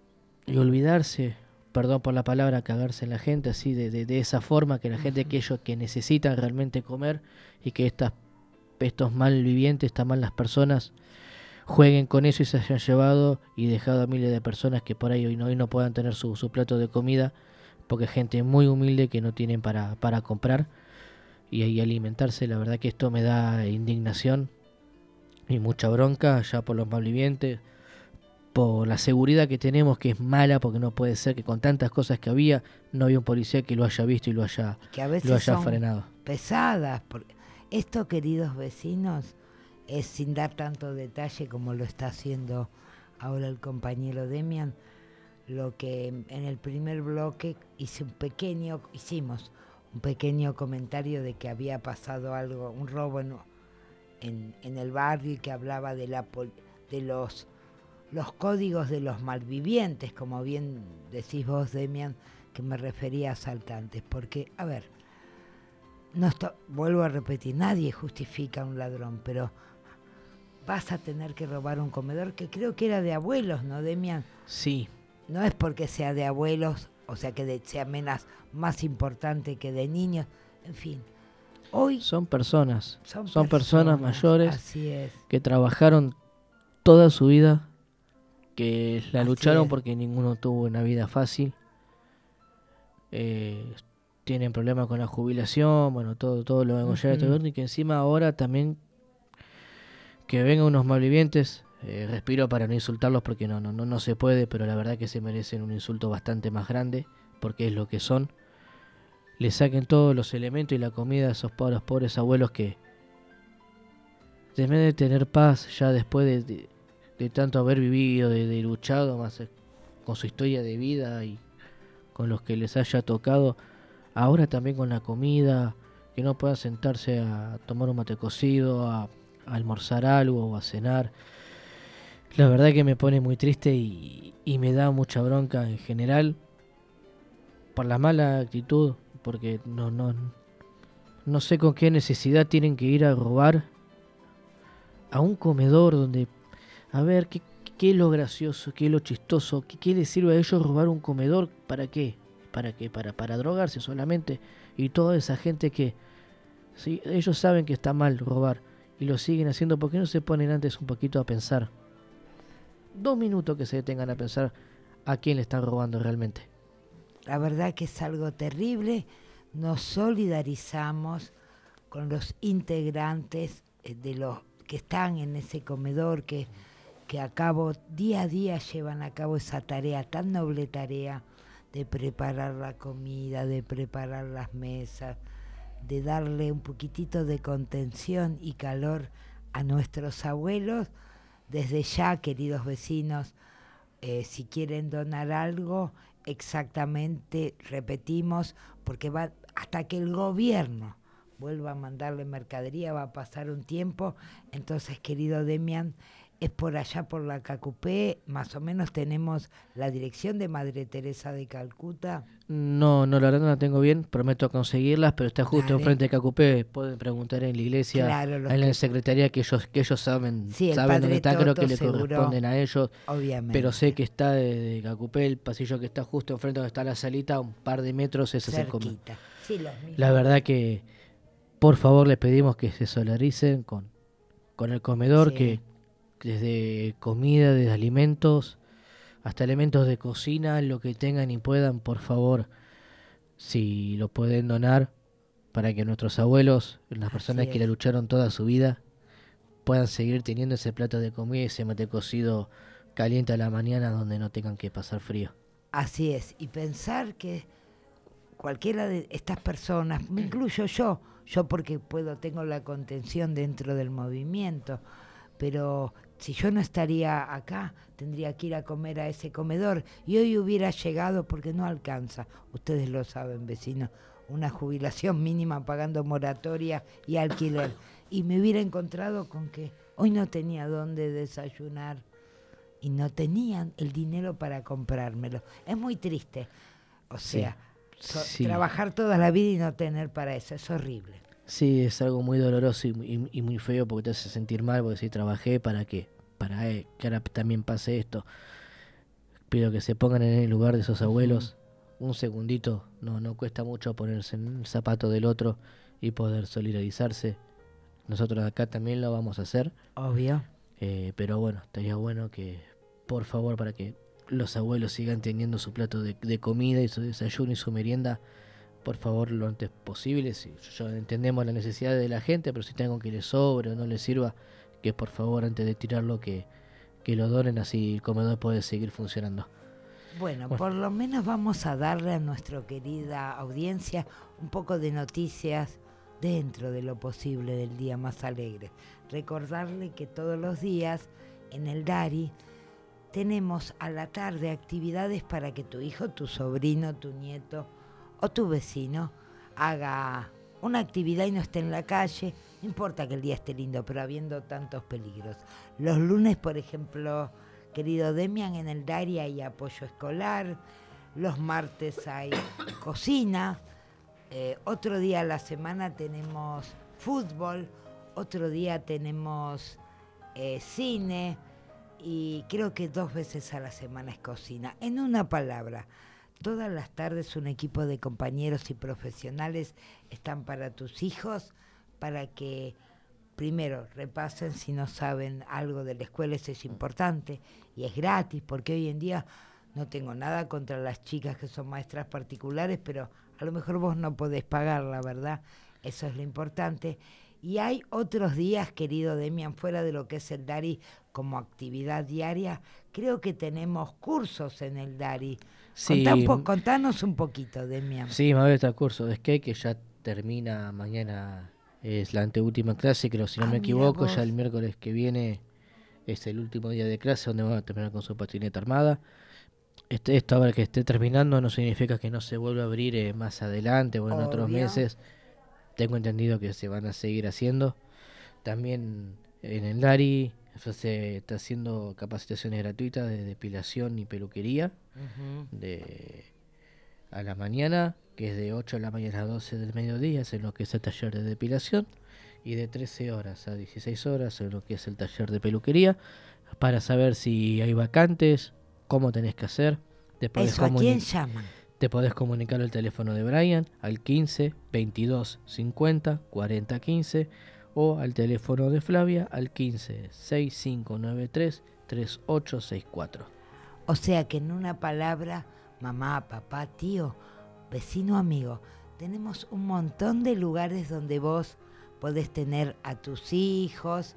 y olvidarse, perdón por la palabra, cagarse en la gente así de, de, de esa forma, que la gente que ellos que necesitan realmente comer y que estas, estos malvivientes, estas malas personas jueguen con eso y se hayan llevado y dejado a miles de personas que por ahí hoy no, hoy no puedan tener su, su plato de comida, porque gente muy humilde que no tienen para, para comprar y, y alimentarse. La verdad que esto me da indignación y mucha bronca ya por los malvivientes, por la seguridad que tenemos, que es mala, porque no puede ser que con tantas cosas que había no había un policía que lo haya visto y lo haya, que a veces lo haya son frenado. Pesadas. Porque esto, queridos vecinos, es sin dar tanto detalle como lo está haciendo ahora el compañero Demian, lo que en el primer bloque hice un pequeño, hicimos un pequeño comentario de que había pasado algo, un robo en, en, en el barrio, y que hablaba de la de los los códigos de los malvivientes, como bien decís vos, Demian, que me refería a asaltantes, porque, a ver, no esto, vuelvo a repetir, nadie justifica a un ladrón, pero vas a tener que robar un comedor que creo que era de abuelos, ¿no, Demian? Sí. No es porque sea de abuelos, o sea que de, sea menos, más importante que de niños, en fin. Hoy son personas, son, son personas, personas mayores así es. que trabajaron toda su vida, que la Así lucharon es. porque ninguno tuvo una vida fácil. Eh, tienen problemas con la jubilación, bueno, todo todo lo vengo ya Ujú. y que encima ahora también que vengan unos malvivientes, eh, respiro para no insultarlos porque no, no, no, no se puede, pero la verdad que se merecen un insulto bastante más grande, porque es lo que son. Le saquen todos los elementos y la comida a esos pobres, pobres abuelos que deben de tener paz ya después de, de, de tanto haber vivido, de, de luchado, más eh, con su historia de vida y con los que les haya tocado. Ahora también con la comida, que no puedan sentarse a tomar un mate cocido, a, a almorzar algo o a cenar. La verdad que me pone muy triste y, y me da mucha bronca en general por la mala actitud, porque no, no, no sé con qué necesidad tienen que ir a robar a un comedor donde, a ver, ¿qué, qué es lo gracioso, qué es lo chistoso, qué, qué les sirve a ellos robar un comedor? ¿Para qué? ¿Para qué? Para, para drogarse solamente. Y toda esa gente que, sí, ellos saben que está mal robar y lo siguen haciendo, ¿por qué no se ponen antes un poquito a pensar? Dos minutos que se detengan a pensar a quién le están robando realmente. La verdad que es algo terrible. Nos solidarizamos con los integrantes de los que están en ese comedor, que, que a cabo, día a día llevan a cabo esa tarea, tan noble tarea de preparar la comida, de preparar las mesas, de darle un poquitito de contención y calor a nuestros abuelos. Desde ya, queridos vecinos, eh, si quieren donar algo, exactamente, repetimos, porque va hasta que el gobierno vuelva a mandarle mercadería, va a pasar un tiempo. Entonces, querido Demian, es por allá por la Cacupé, más o menos tenemos la dirección de Madre Teresa de Calcuta. No, no, la verdad no la tengo bien, prometo conseguirlas, pero está justo Dale. enfrente de Cacupé, pueden preguntar en la iglesia, Claro, los en la que- secretaría, que ellos que ellos saben, Sí, el saben padre dónde está, creo Toto que le seguro, corresponden a ellos, obviamente. pero sé que está de, de Cacupé, el pasillo que está justo enfrente donde está la salita, un par de metros, ese es el comedor. Cerquita. Sí, los mismos. La verdad que, por favor, les pedimos que se solidaricen con, con el comedor, Sí. que desde comida, desde alimentos, hasta elementos de cocina, lo que tengan y puedan, por favor, si lo pueden donar, para que nuestros abuelos, las personas que es. la lucharon toda su vida, puedan seguir teniendo ese plato de comida y ese mate cocido caliente a la mañana, donde no tengan que pasar frío. Así es, y pensar que cualquiera de estas personas, me incluyo yo, yo porque puedo, tengo la contención dentro del movimiento, pero si yo no estaría acá, tendría que ir a comer a ese comedor, y hoy hubiera llegado, porque no alcanza, ustedes lo saben, vecinos, una jubilación mínima pagando moratoria y alquiler, y me hubiera encontrado con que hoy no tenía dónde desayunar, y no tenían el dinero para comprármelo. Es muy triste. O sea, Sí, so- sí. trabajar toda la vida y no tener para eso, es horrible. Sí, es algo muy doloroso y, y- y muy feo, porque te hace sentir mal, porque si trabajé, ¿para qué? Para eh, que ahora también pase esto. pido que se pongan en el lugar de esos abuelos. Un segundito, no, no cuesta mucho ponerse en el zapato del otro y poder solidarizarse. Nosotros acá también lo vamos a hacer. Obvio. Eh, pero bueno, estaría bueno que, por favor, para que los abuelos sigan teniendo su plato de, de comida y su desayuno y su merienda, por favor, lo antes posible. Si, yo entendemos la necesidad de la gente, pero si tengo que le sobre o no le sirva, que por favor, antes de tirarlo, que, que lo donen, así el comedor puede seguir funcionando. Bueno, Bueno. por lo menos vamos a darle a nuestra querida audiencia un poco de noticias dentro de lo posible del día más alegre. Recordarle que todos los días en el Dari tenemos a la tarde actividades para que tu hijo, tu sobrino, tu nieto o tu vecino haga una actividad y no esté en la calle. No importa que el día esté lindo, pero habiendo tantos peligros. Los lunes, por ejemplo, querido Demian, en el Dari hay apoyo escolar. Los martes hay cocina. Eh, otro día a la semana tenemos fútbol. Otro día tenemos eh, cine. Y creo que dos veces a la semana es cocina. En una palabra, todas las tardes un equipo de compañeros y profesionales están para tus hijos, para que primero repasen si no saben algo de la escuela. Eso es importante y es gratis, porque hoy en día no tengo nada contra las chicas que son maestras particulares, pero a lo mejor vos no podés pagarla, ¿verdad? Eso es lo importante. Y hay otros días, querido Demian, fuera de lo que es el Dari como actividad diaria, creo que tenemos cursos en el Dari. Sí. Contá un po- contanos un poquito, Demian. Sí, me está el curso de skate que ya termina mañana, es la anteúltima clase, creo, si no Ah, me mira equivoco, vos. ya el miércoles que viene es el último día de clase donde van a terminar con su patineta armada. Este, esto ahora que esté terminando no significa que no se vuelva a abrir eh, más adelante o en Obvio. otros meses. Tengo entendido que se van a seguir haciendo. También en el Dari se está haciendo capacitaciones gratuitas de depilación y peluquería. Ujú. De a la mañana, que es de ocho de la mañana a doce del mediodía, es en lo que es el taller de depilación, y de trece horas a dieciséis horas en lo que es el taller de peluquería, para saber si hay vacantes, cómo tenés que hacer. Te podés Eso, ¿a comuni- quién llaman? Te podés comunicar al teléfono de Brian al quince, veintidós, cincuenta, cuarenta, quince, o al teléfono de Flavia al quince, sesenta y cinco noventa y tres, treinta y ocho sesenta y cuatro. O sea que en una palabra, mamá, papá, tío, vecino, amigo, tenemos un montón de lugares donde vos podés tener a tus hijos,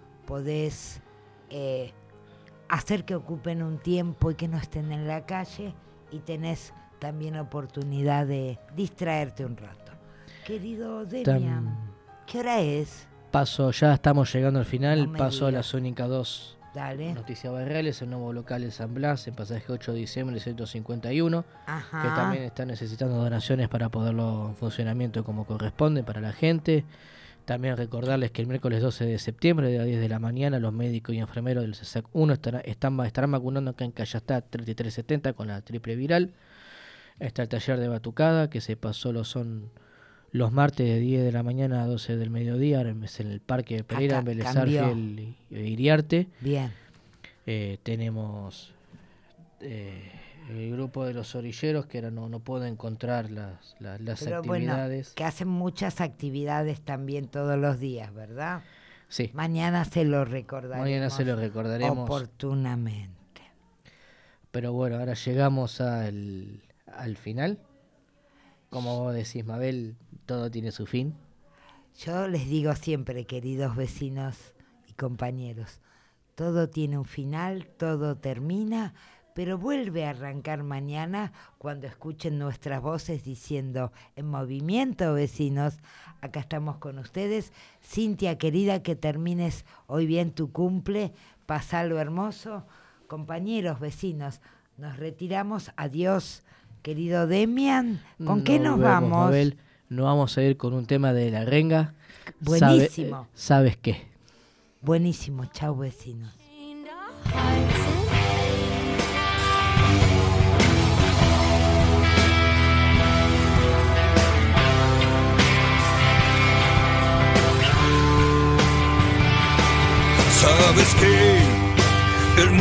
podés eh, hacer que ocupen un tiempo y que no estén en la calle, y tenés también oportunidad de distraerte un rato. Querido Demian, Tam- ¿qué hora es? Paso, ya estamos llegando al final, No me paso a digas. las únicas dos Dale. noticias barriales, el nuevo local en San Blas, en pasaje ocho de diciembre ciento cincuenta y uno, Ajá. que también está necesitando donaciones para poderlo en funcionamiento como corresponde para la gente. También recordarles que el miércoles doce de septiembre, de las diez de la mañana, los médicos y enfermeros del C E S A C uno estarán, están, estarán vacunando acá en Callastá treinta y tres setenta con la triple viral. Está el taller de batucada, que se pasó, lo son los martes de diez de la mañana a doce del mediodía, ahora es en el Parque de Pereira, Acá en Vélez cambió. Arfiel y e Iriarte. Bien. Eh, tenemos eh, el grupo de los orilleros, que ahora no, no puedo encontrar las, las, las Pero actividades. bueno, que hacen muchas actividades también todos los días, ¿verdad? Sí. Mañana se lo recordaremos. Mañana se lo recordaremos. Oportunamente. Pero bueno, ahora llegamos al, al final. Como vos decís, Mabel, todo tiene su fin. Yo les digo siempre, queridos vecinos y compañeros, todo tiene un final, todo termina, pero vuelve a arrancar mañana cuando escuchen nuestras voces diciendo: en movimiento, vecinos, acá estamos con ustedes. Cintia, querida, que termines hoy bien tu cumple, pasalo hermoso. Compañeros, vecinos, nos retiramos. Adiós, querido Demian. ¿Con qué nos vemos, vamos? Mabel. Nos vamos a ir con un tema de La Renga. Buenísimo. Sabe- ¿Sabes qué? Buenísimo, chau, vecinos. High